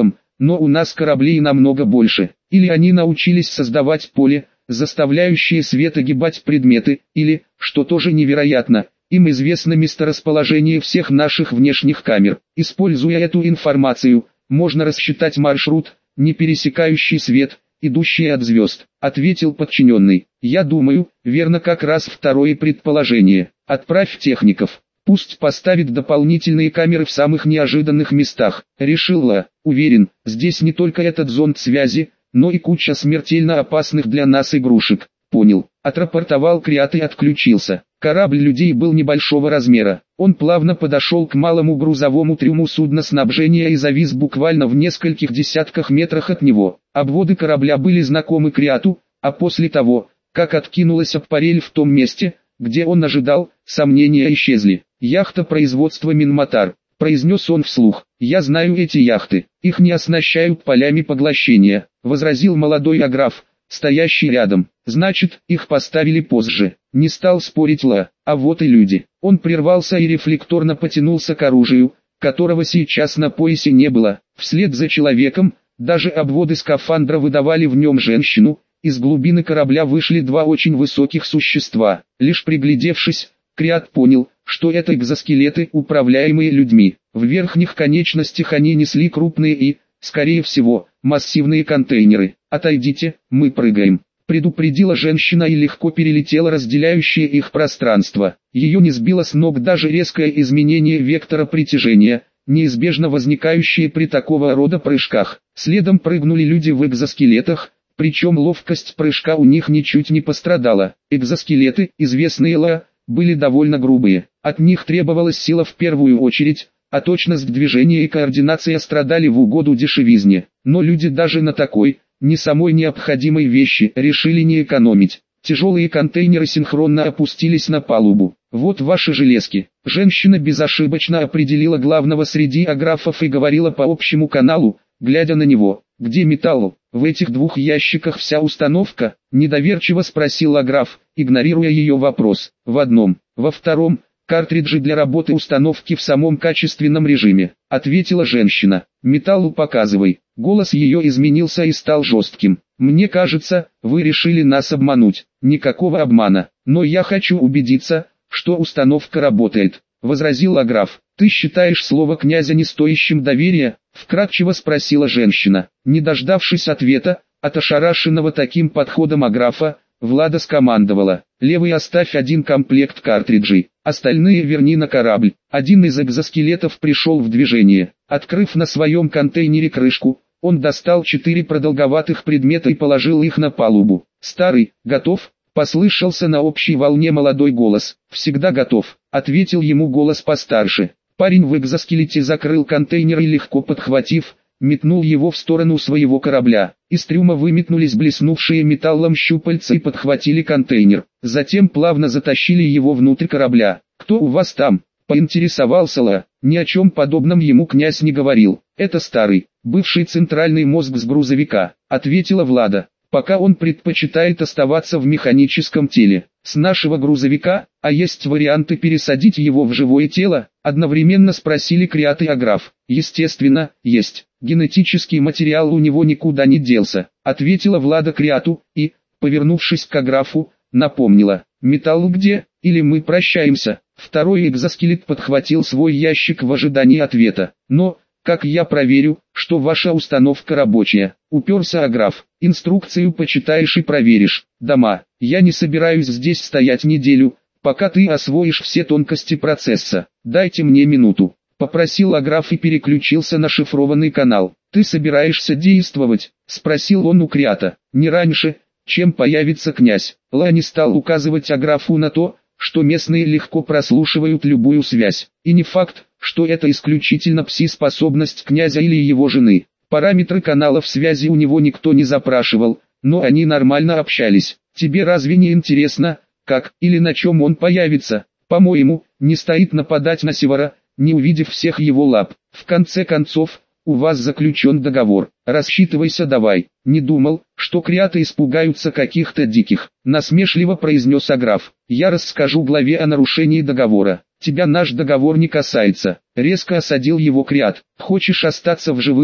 но у нас кораблей намного больше. Или они научились создавать поле, заставляющее свет огибать предметы, или, что тоже невероятно, им известно месторасположение всех наших внешних камер. Используя эту информацию, можно рассчитать маршрут, не пересекающий свет, идущий от звезд, ответил подчиненный. Я думаю, верно как раз второе предположение. Отправь техников. Пусть поставит дополнительные камеры в самых неожиданных местах. Решил Ла. Уверен, здесь не только этот зонд связи, но и куча смертельно опасных для нас игрушек. Понял. Отрапортовал Криат и отключился. Корабль людей был небольшого размера. Он плавно подошел к малому грузовому трюму судноснабжения и завис буквально в нескольких десятках метрах от него. Обводы корабля были знакомы Криату, а после того, как откинулась аппарель в том месте, где он ожидал, сомнения исчезли. «Яхта производства Минматар», — произнес он вслух. «Я знаю эти яхты, их не оснащают полями поглощения», — возразил молодой аграф, стоящий рядом. «Значит, их поставили позже». Не стал спорить Ла. А вот и люди. Он прервался и рефлекторно потянулся к оружию, которого сейчас на поясе не было. Вслед за человеком, даже обводы скафандра выдавали в нем женщину. Из глубины корабля вышли два очень высоких существа. Лишь приглядевшись, Криат понял, что это экзоскелеты, управляемые людьми. В верхних конечностях они несли крупные и, скорее всего, массивные контейнеры. «Отойдите, мы прыгаем», — предупредила женщина и легко перелетела разделяющее их пространство. Ее не сбило с ног даже резкое изменение вектора притяжения, неизбежно возникающее при такого рода прыжках. Следом прыгнули люди в экзоскелетах, причем ловкость прыжка у них ничуть не пострадала. Экзоскелеты, известные Ла, были довольно грубые. От них требовалась сила в первую очередь, а точность движения и координация страдали в угоду дешевизне. Но люди даже на такой, не самой необходимой вещи, решили не экономить. Тяжелые контейнеры синхронно опустились на палубу. «Вот ваши железки». Женщина безошибочно определила главного среди аграфов и говорила по общему каналу, глядя на него. «Где металл? В этих двух ящиках вся установка?» – недоверчиво спросил аграф, игнорируя ее вопрос. «В одном. Во втором – картриджи для работы установки в самом качественном режиме», – ответила женщина. «Металлу показывай». Голос ее изменился и стал жестким. «Мне кажется, вы решили нас обмануть». «Никакого обмана. Но я хочу убедиться, что установка работает», – возразил аграф. «Ты считаешь слово князя не стоящим доверия?» — вкратчиво спросила женщина. Не дождавшись ответа, от ошарашенного таким подходом аграфа, Влада скомандовала: «Левый оставь один комплект картриджей, остальные верни на корабль». Один из экзоскелетов пришел в движение. Открыв на своем контейнере крышку, он достал четыре продолговатых предмета и положил их на палубу. «Старый, готов?» — послышался на общей волне молодой голос. «Всегда готов», — ответил ему голос постарше. Парень в экзоскелете закрыл контейнер и, легко подхватив, метнул его в сторону своего корабля. Из трюма выметнулись блеснувшие металлом щупальца и подхватили контейнер. Затем плавно затащили его внутрь корабля. «Кто у вас там?» — поинтересовался Ла. Ни о чем подобном ему князь не говорил. «Это старый, бывший центральный мозг с грузовика», — ответила Влада. «Пока он предпочитает оставаться в механическом теле. С нашего грузовика, а есть варианты пересадить его в живое тело?» — одновременно спросили Криат и аграф. «Естественно, есть. Генетический материал у него никуда не делся», — ответила Влада Криату и, повернувшись к аграфу, напомнила: «Металл где? Или мы прощаемся?» Второй экзоскелет подхватил свой ящик в ожидании ответа. «Но, как я проверю, что ваша установка рабочая?» — уперся аграф. «Инструкцию почитаешь и проверишь. Дома, я не собираюсь здесь стоять неделю, пока ты освоишь все тонкости процесса. Дайте мне минуту», — попросил аграф и переключился на шифрованный канал. «Ты собираешься действовать?» — спросил он у Криата. «Не раньше, чем появится князь». Ла не стал указывать аграфу на то, что местные легко прослушивают любую связь. И не факт, что это исключительно пси-способность князя или его жены. Параметры каналов связи у него никто не запрашивал, но они нормально общались. «Тебе разве не интересно, как или на чем он появится? По-моему, не стоит нападать на Севара, не увидев всех его лап. В конце концов, у вас заключен договор. Рассчитывайся давай». «Не думал, что криаты испугаются каких-то диких», — насмешливо произнес аграф. «Я расскажу главе о нарушении договора. Тебя наш договор не касается», — резко осадил его Криат. «Хочешь остаться в живых,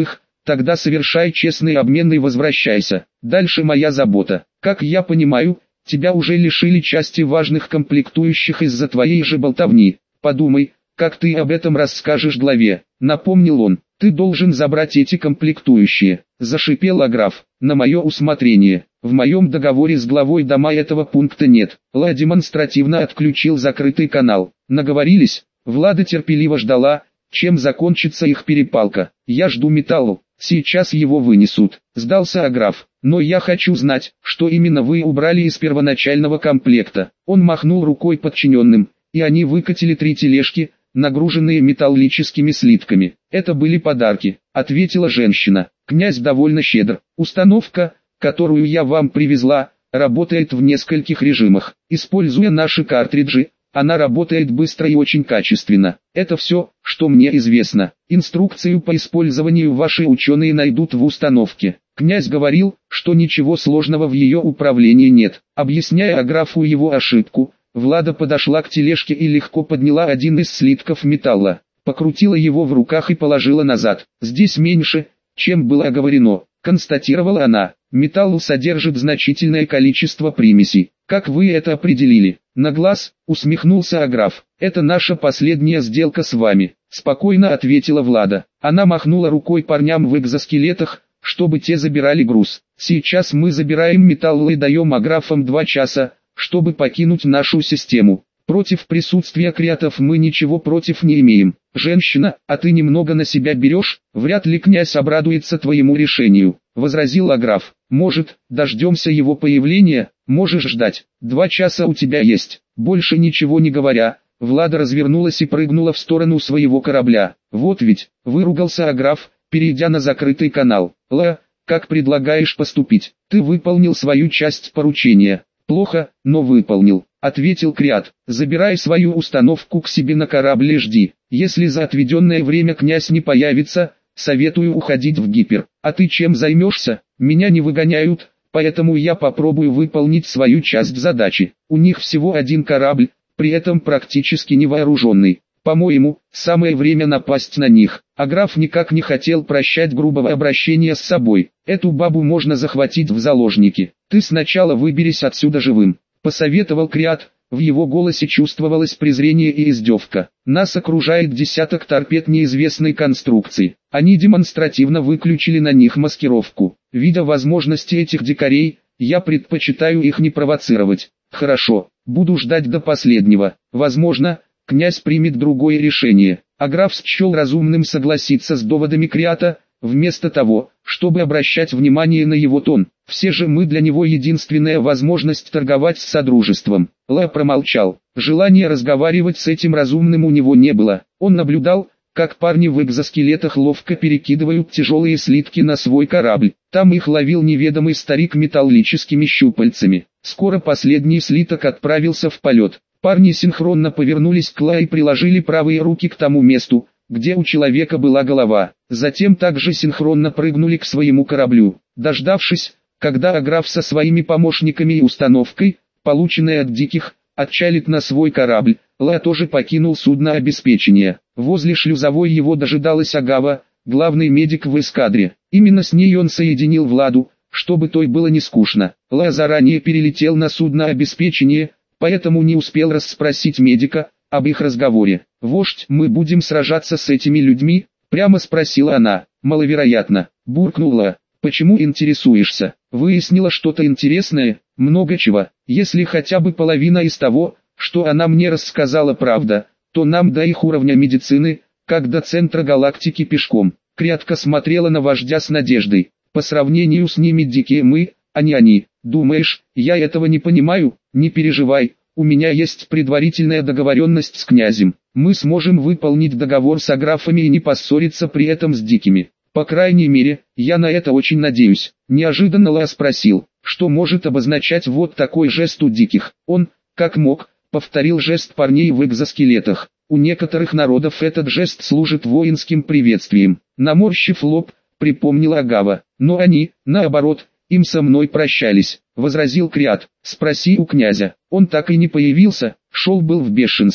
Тогда совершай честный обмен и возвращайся. Дальше моя забота. Как я понимаю, тебя уже лишили части важных комплектующих из-за твоей же болтовни. Подумай, как ты об этом расскажешь главе. Напомнил он. Ты должен забрать эти комплектующие. Зашипел Аграф. На мое усмотрение. В моем договоре с главой дома этого пункта нет. Ла демонстративно отключил закрытый канал. Наговорились? Влада терпеливо ждала, чем закончится их перепалка. Я жду металлу. Сейчас его вынесут. Сдался Аграф. Но я хочу знать, что именно вы убрали из первоначального комплекта. Он махнул рукой подчиненным, и они выкатили три тележки, нагруженные металлическими слитками. Это были подарки, ответила женщина. Князь довольно щедр. Установка, которую я вам привезла, работает в нескольких режимах. Используя наши картриджи, она работает быстро и очень качественно. Это все, что мне известно. Инструкцию по использованию ваши ученые найдут в установке. Князь говорил, что ничего сложного в ее управлении нет. Объясняя Аграфу его ошибку, Влада подошла к тележке и легко подняла один из слитков металла. Покрутила его в руках и положила назад. Здесь меньше, чем было оговорено, констатировала она. Металл содержит значительное количество примесей. Как вы это определили? На глаз, усмехнулся Аграф. Это наша последняя сделка с вами, спокойно ответила Влада. Она махнула рукой парням в экзоскелетах, чтобы те забирали груз. Сейчас мы забираем металл и даем Аграфам два часа, чтобы покинуть нашу систему. Против присутствия креатов мы ничего против не имеем. Женщина, а ты немного на себя берешь? Вряд ли князь обрадуется твоему решению, возразил Аграф. Может, дождемся его появления? Можешь ждать. Два часа у тебя есть. Больше ничего не говоря, Влада развернулась и прыгнула в сторону своего корабля. Вот ведь, выругался Аграф, перейдя на закрытый канал. Ла, как предлагаешь поступить? Ты выполнил свою часть поручения. Плохо, но выполнил, ответил Креат. Забирай свою установку к себе на корабль и жди. Если за отведенное время князь не появится, советую уходить в гипер. А ты чем займешься? Меня не выгоняют, поэтому я попробую выполнить свою часть задачи. У них всего один корабль, при этом практически невооруженный. По-моему, самое время напасть на них. Аграф никак не хотел прощать грубого обращения с собой. Эту бабу можно захватить в заложники. Ты сначала выберись отсюда живым, посоветовал Креат. В его голосе чувствовалось презрение и издевка. Нас окружает десяток торпед неизвестной конструкции. Они демонстративно выключили на них маскировку. Видя возможности этих дикарей, я предпочитаю их не провоцировать. Хорошо, буду ждать до последнего. Возможно, князь примет другое решение. Аграф счел разумным согласиться с доводами Креата, вместо того, чтобы обращать внимание на его тон. Все же мы для него единственная возможность торговать с Содружеством. Ла промолчал. Желания разговаривать с этим разумным у него не было. Он наблюдал, как парни в экзоскелетах ловко перекидывают тяжелые слитки на свой корабль. Там их ловил неведомый старик металлическими щупальцами. Скоро последний слиток отправился в полет. Парни синхронно повернулись к Ла и приложили правые руки к тому месту, где у человека была голова. Затем также синхронно прыгнули к своему кораблю. Дождавшись, когда Аграф со своими помощниками и установкой, полученной от диких, отчалит на свой корабль, Ла тоже покинул судно обеспечения. Возле шлюзовой его дожидалась Агава, главный медик в эскадре. Именно с ней он соединил Владу, чтобы той было не скучно. Ла заранее перелетел на судно обеспечения, поэтому не успел расспросить медика об их разговоре. «Вождь, мы будем сражаться с этими людьми?» — прямо спросила она. «Маловероятно», — буркнула. «Почему интересуешься? Выяснила что-то интересное?» «Много чего. Если хотя бы половина из того, что она мне рассказала, правда, то нам до их уровня медицины, как до центра галактики пешком». Крятко смотрела на вождя с надеждой. «По сравнению с ними дикие мы, а не они. Думаешь, я этого не понимаю? Не переживай, у меня есть предварительная договоренность с князем. Мы сможем выполнить договор с аграфами и не поссориться при этом с дикими. По крайней мере, я на это очень надеюсь». Неожиданно Ла спросил, что может обозначать вот такой жест у диких. Он, как мог, повторил жест парней в экзоскелетах. У некоторых народов этот жест служит воинским приветствием. Наморщив лоб, припомнила Агава. Но они, наоборот, им со мной прощались, возразил Креат. Спроси у князя. Он так и не появился, шел был в бешенстве.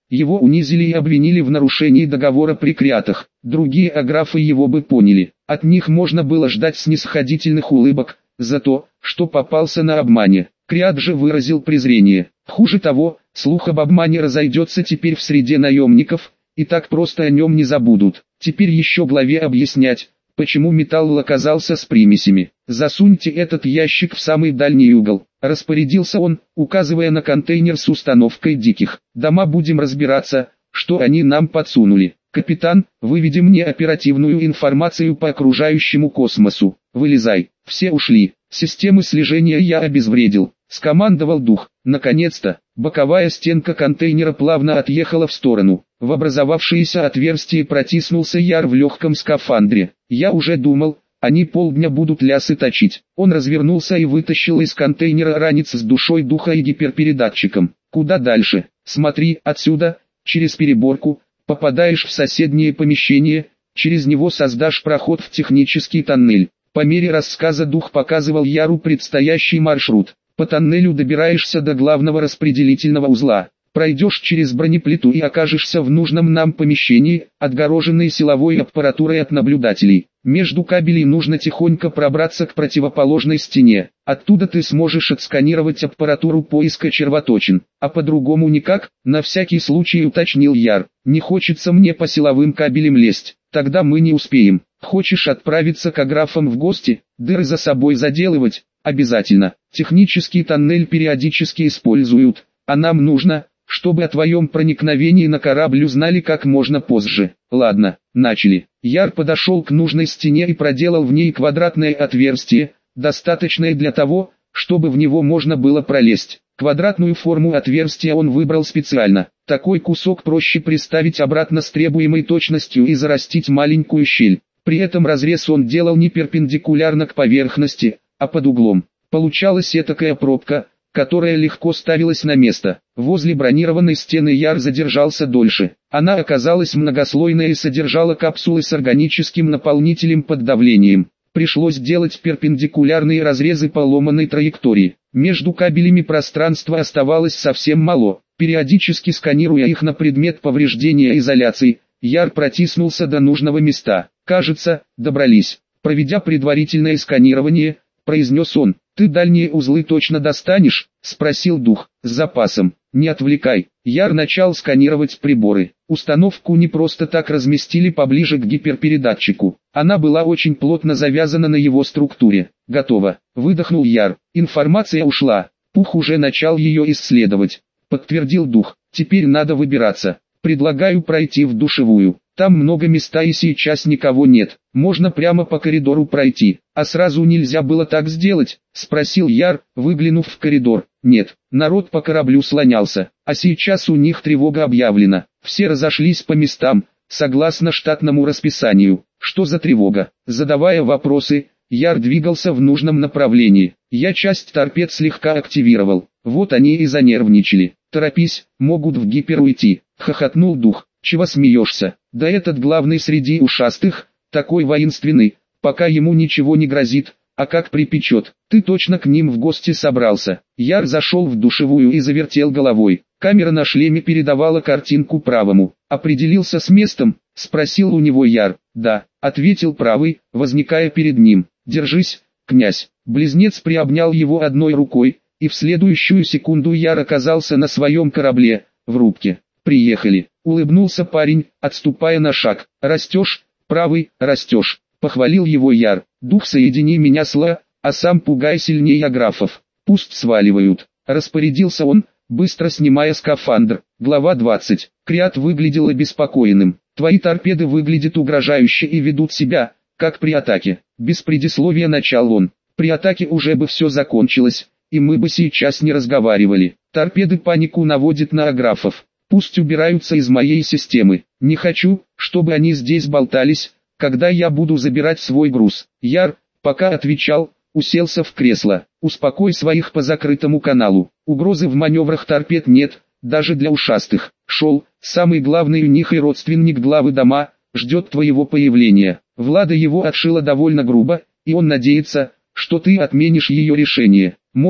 Его унизили и обвинили в нарушении договора при Криатах. Другие аграфы его бы поняли. От них можно было ждать снисходительных улыбок за то, что попался на обмане. Криат же выразил презрение. Хуже того, слух об обмане разойдется теперь в среде наемников, и так просто о нем не забудут. Теперь еще главе объяснять, почему металл оказался с примесями. «Засуньте этот ящик в самый дальний угол», — распорядился он, указывая на контейнер с установкой диких. «Дома будем разбираться, что они нам подсунули. Капитан, выведи мне оперативную информацию по окружающему космосу. Вылезай». Все ушли. Системы слежения я обезвредил. Скомандовал дух. Наконец-то, боковая стенка контейнера плавно отъехала в сторону. В образовавшееся отверстие протиснулся Яр в легком скафандре. Я уже думал, они полдня будут лясы точить. Он развернулся и вытащил из контейнера ранец с душой духа и гиперпередатчиком. Куда дальше? Смотри, отсюда, через переборку, попадаешь в соседнее помещение, через него создашь проход в технический тоннель. По мере рассказа дух показывал Яру предстоящий маршрут. По тоннелю добираешься до главного распределительного узла. Пройдешь через бронеплиту и окажешься в нужном нам помещении, отгороженной силовой аппаратурой от наблюдателей. Между кабелей нужно тихонько пробраться к противоположной стене. Оттуда ты сможешь отсканировать аппаратуру поиска червоточин. А по-другому никак, на всякий случай уточнил Яр. Не хочется мне по силовым кабелям лезть, тогда мы не успеем. Хочешь отправиться к аграфам в гости, дыры за собой заделывать? Обязательно. Технический тоннель периодически используют, а нам нужно, чтобы о твоем проникновении на корабль узнали как можно позже. Ладно, начали. Яр подошел к нужной стене и проделал в ней квадратное отверстие, достаточное для того, чтобы в него можно было пролезть. Квадратную форму отверстия он выбрал специально. Такой кусок проще приставить обратно с требуемой точностью и зарастить маленькую щель. При этом разрез он делал не перпендикулярно к поверхности, а под углом. Получалась этакая пробка, которая легко ставилась на место. Возле бронированной стены Яр задержался дольше. Она оказалась многослойной и содержала капсулы с органическим наполнителем под давлением. Пришлось делать перпендикулярные разрезы по ломаной траектории. Между кабелями пространства оставалось совсем мало. Периодически сканируя их на предмет повреждения изоляции, Яр протиснулся до нужного места. Кажется, добрались. Проведя предварительное сканирование, произнес он. «Ты дальние узлы точно достанешь?» — спросил дух. «С запасом. Не отвлекай». Яр начал сканировать приборы. Установку не просто так разместили поближе к гиперпередатчику. Она была очень плотно завязана на его структуре. «Готово», — выдохнул Яр. Информация ушла. Пух уже начал ее исследовать. Подтвердил дух. «Теперь надо выбираться. Предлагаю пройти в душевую. Там много места и сейчас никого нет. Можно прямо по коридору пройти. А сразу нельзя было так сделать?» — спросил Яр, выглянув в коридор. «Нет, народ по кораблю слонялся, а сейчас у них тревога объявлена. Все разошлись по местам, согласно штатному расписанию». «Что за тревога?» Задавая вопросы, Яр двигался в нужном направлении. Я часть торпед слегка активировал. Вот они и занервничали. «Торопись, могут в гипер уйти», — хохотнул дух. «Чего смеешься? Да этот главный среди ушастых, такой воинственный, пока ему ничего не грозит, а как припечет. Ты точно к ним в гости собрался». Яр зашел в душевую и завертел головой. Камера на шлеме передавала картинку правому. «Определился с местом?» — спросил у него Яр. «Да», — ответил правый, возникая перед ним. «Держись, князь». Близнец приобнял его одной рукой, и в следующую секунду Яр оказался на своем корабле, в рубке. «Приехали», — улыбнулся парень, отступая на шаг. «Растешь, правый, растешь», — похвалил его Яр. «Дух, соедини меня с Ла, а сам пугай сильнее аграфов. Пусть сваливают», — распорядился он, быстро снимая скафандр. Глава двадцать. Криат выглядел обеспокоенным. «Твои торпеды выглядят угрожающе и ведут себя, как при атаке». Без предисловия начал он. «При атаке уже бы все закончилось, и мы бы сейчас не разговаривали. Торпеды панику наводят на аграфов. Пусть убираются из моей системы. Не хочу, чтобы они здесь болтались, когда я буду забирать свой груз». Яр, пока отвечал, уселся в кресло. «Успокой своих по закрытому каналу. Угрозы в маневрах торпед нет, даже для ушастых. Шел, самый главный у них и родственник главы дома, ждет твоего появления». Влада его отшила довольно грубо, и он надеется, что ты отменишь ее решение. «Может,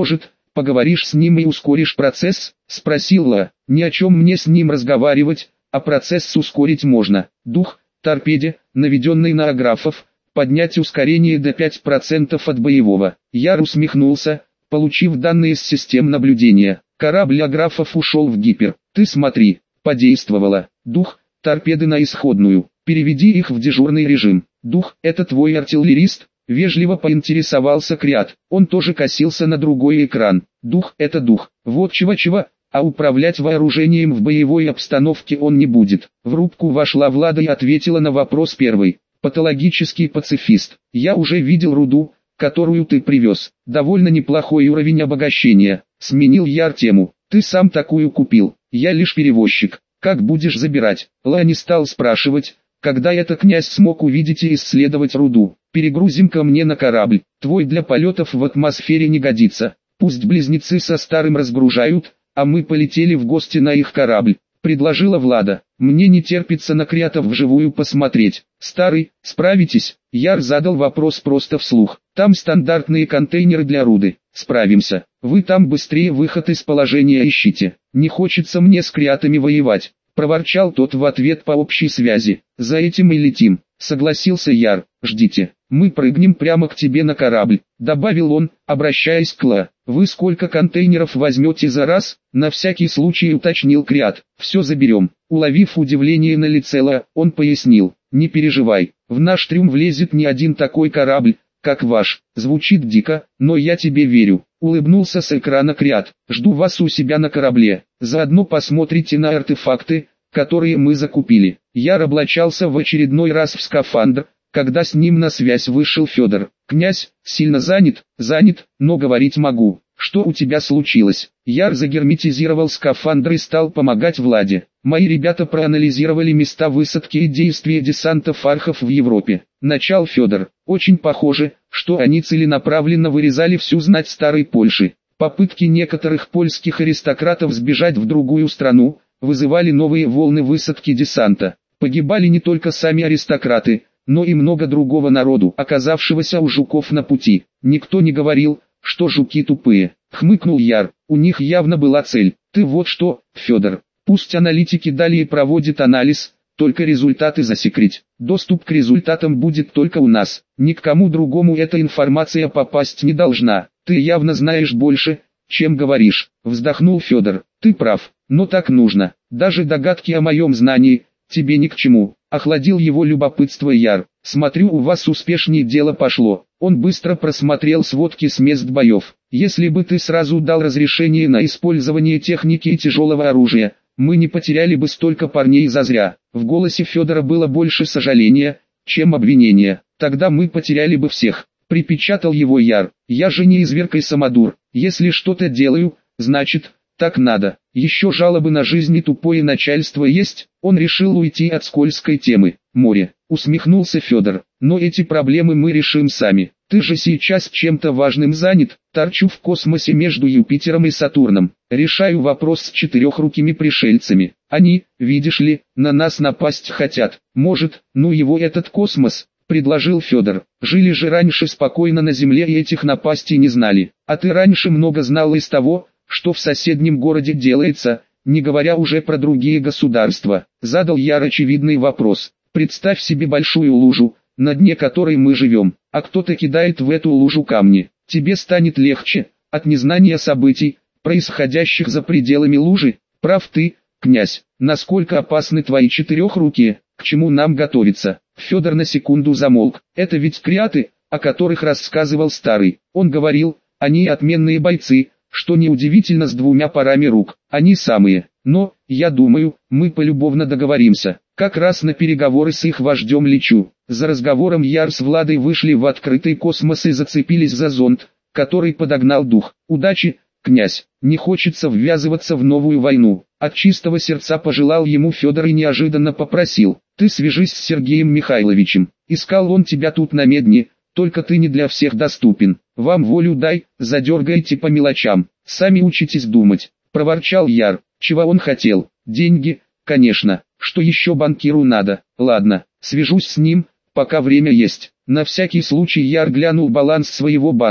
поговоришь с ним и ускоришь процесс?» — спросил Ла. «Ни о чем мне с ним разговаривать, а процесс ускорить можно. Дух, торпеде, наведенный на аграфов, поднять ускорение до пяти процентов от боевого». Яр усмехнулся, получив данные с систем наблюдения. Корабль аграфов ушел в гипер. «Ты смотри, подействовало. Дух, торпеды на исходную. Переведи их в дежурный режим». «Дух, это твой артиллерист?» — вежливо поинтересовался Криат. Он тоже косился на другой экран. «Дух, это дух. Вот чего-чего, а управлять вооружением в боевой обстановке он не будет». В рубку вошла Влада и ответила на вопрос первой. «Патологический пацифист. Я уже видел руду, которую ты привез. Довольно неплохой уровень обогащения». Сменил Яр тему. «Ты сам такую купил. Я лишь перевозчик. Как будешь забирать?» Ла не стал спрашивать, когда это князь смог увидеть и исследовать руду. «Перегрузим ко мне на корабль. Твой для полетов в атмосфере не годится. Пусть близнецы со старым разгружают, а мы полетели в гости на их корабль», — предложила Влада. «Мне не терпится на Криатов вживую посмотреть. Старый, справитесь?» Яр задал вопрос просто вслух. «Там стандартные контейнеры для руды. Справимся. Вы там быстрее выход из положения ищите. Не хочется мне с Криатами воевать», — проворчал тот в ответ по общей связи. «За этим и летим», — согласился Яр. «Ждите, мы прыгнем прямо к тебе на корабль», — добавил он, обращаясь к Ла. «Вы сколько контейнеров возьмете за раз?» — на всякий случай уточнил Криат. «Все заберем». Уловив удивление на лице Ла, он пояснил. «Не переживай, в наш трюм влезет не один такой корабль, как ваш». Звучит дико, но я тебе верю. Улыбнулся с экрана Криат. «Жду вас у себя на корабле. Заодно посмотрите на артефакты, которые мы закупили». Яр облачался в очередной раз в скафандр, когда с ним на связь вышел Федор. «Князь, сильно занят?» «Занят, но говорить могу. Что у тебя случилось?» Яр загерметизировал скафандр и стал помогать Владе. «Мои ребята проанализировали места высадки и действия десанта фархов в Европе», — начал Федор. «Очень похоже, что они целенаправленно вырезали всю знать старой Польши. Попытки некоторых польских аристократов сбежать в другую страну вызывали новые волны высадки десанта. Погибали не только сами аристократы, но и много другого народу, оказавшегося у жуков на пути. Никто не говорил, что жуки тупые», — хмыкнул Яр. «У них явно была цель. Ты вот что, Федор, пусть аналитики далее проводят анализ, только результаты засекреть. Доступ к результатам будет только у нас. Ни к кому другому эта информация попасть не должна. Ты явно знаешь больше, чем говоришь», — вздохнул Федор. «Ты прав, но так нужно. Даже догадки о моем знании тебе ни к чему», — охладил его любопытство Яр. «Смотрю, у вас успешнее дело пошло». Он быстро просмотрел сводки с мест боев. «Если бы ты сразу дал разрешение на использование техники и тяжелого оружия, мы не потеряли бы столько парней зазря». В голосе Федора было больше сожаления, чем обвинения. «Тогда мы потеряли бы всех», — припечатал его Яр. «Я же не изверг и самодур. Если что-то делаю, значит, так надо. Еще жалобы на жизнь и тупое начальство есть?» Он решил уйти от скользкой темы. «Море», — усмехнулся Федор. «Но эти проблемы мы решим сами. Ты же сейчас чем-то важным занят». «Торчу в космосе между Юпитером и Сатурном. Решаю вопрос с четырехрукими пришельцами. Они, видишь ли, на нас напасть хотят. Может, ну его этот космос», — предложил Федор. «Жили же раньше спокойно на Земле и этих напастей не знали. А ты раньше много знал из того, что в соседнем городе делается, не говоря уже про другие государства». Задал Яр очевидный вопрос. «Представь себе большую лужу, на дне которой мы живем, а кто-то кидает в эту лужу камни. Тебе станет легче от незнания событий, происходящих за пределами лужи. Прав ты, князь. Насколько опасны твои четырехрукие, к чему нам готовиться?» Федор на секунду замолк. «Это ведь криаты, о которых рассказывал старый. Он говорил, они отменные бойцы, что неудивительно с двумя парами рук. Они самые. Но, я думаю, мы полюбовно договоримся. Как раз на переговоры с их вождем лечу». За разговором Яр с Владой вышли в открытый космос и зацепились за зонд, который подогнал дух. «Удачи, князь. Не хочется ввязываться в новую войну». От чистого сердца пожелал ему Федор и неожиданно попросил. «Ты свяжись с Сергеем Михайловичем. Искал он тебя тут на Медне, только ты не для всех доступен. Вам волю дай, задергайте по мелочам. Сами учитесь думать», — проворчал Яр. Чего он хотел? Деньги, конечно. Что еще банкиру надо? Ладно, свяжусь с ним, пока время есть. На всякий случай Яр глянул баланс своего банка.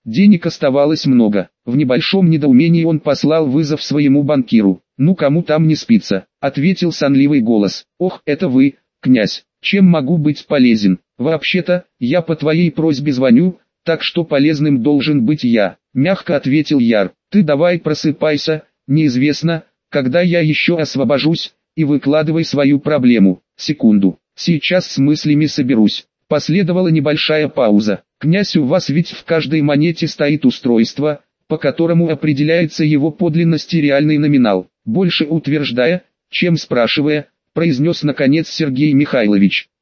Денег оставалось много. В небольшом недоумении он послал вызов своему банкиру. «Ну кому там не спится?» — ответил сонливый голос. «Ох, это вы, князь, чем могу быть полезен? Вообще-то, я по твоей просьбе звоню, так что полезным должен быть я», — мягко ответил Яр. «Ты давай просыпайся, неизвестно, когда я еще освобожусь, и выкладывай свою проблему». «Секунду, сейчас с мыслями соберусь». Последовала небольшая пауза. «Князь, у вас ведь в каждой монете стоит устройство, по которому определяется его подлинность и реальный номинал. Больше утверждая, чем спрашивая», произнес наконец Сергей Михайлович.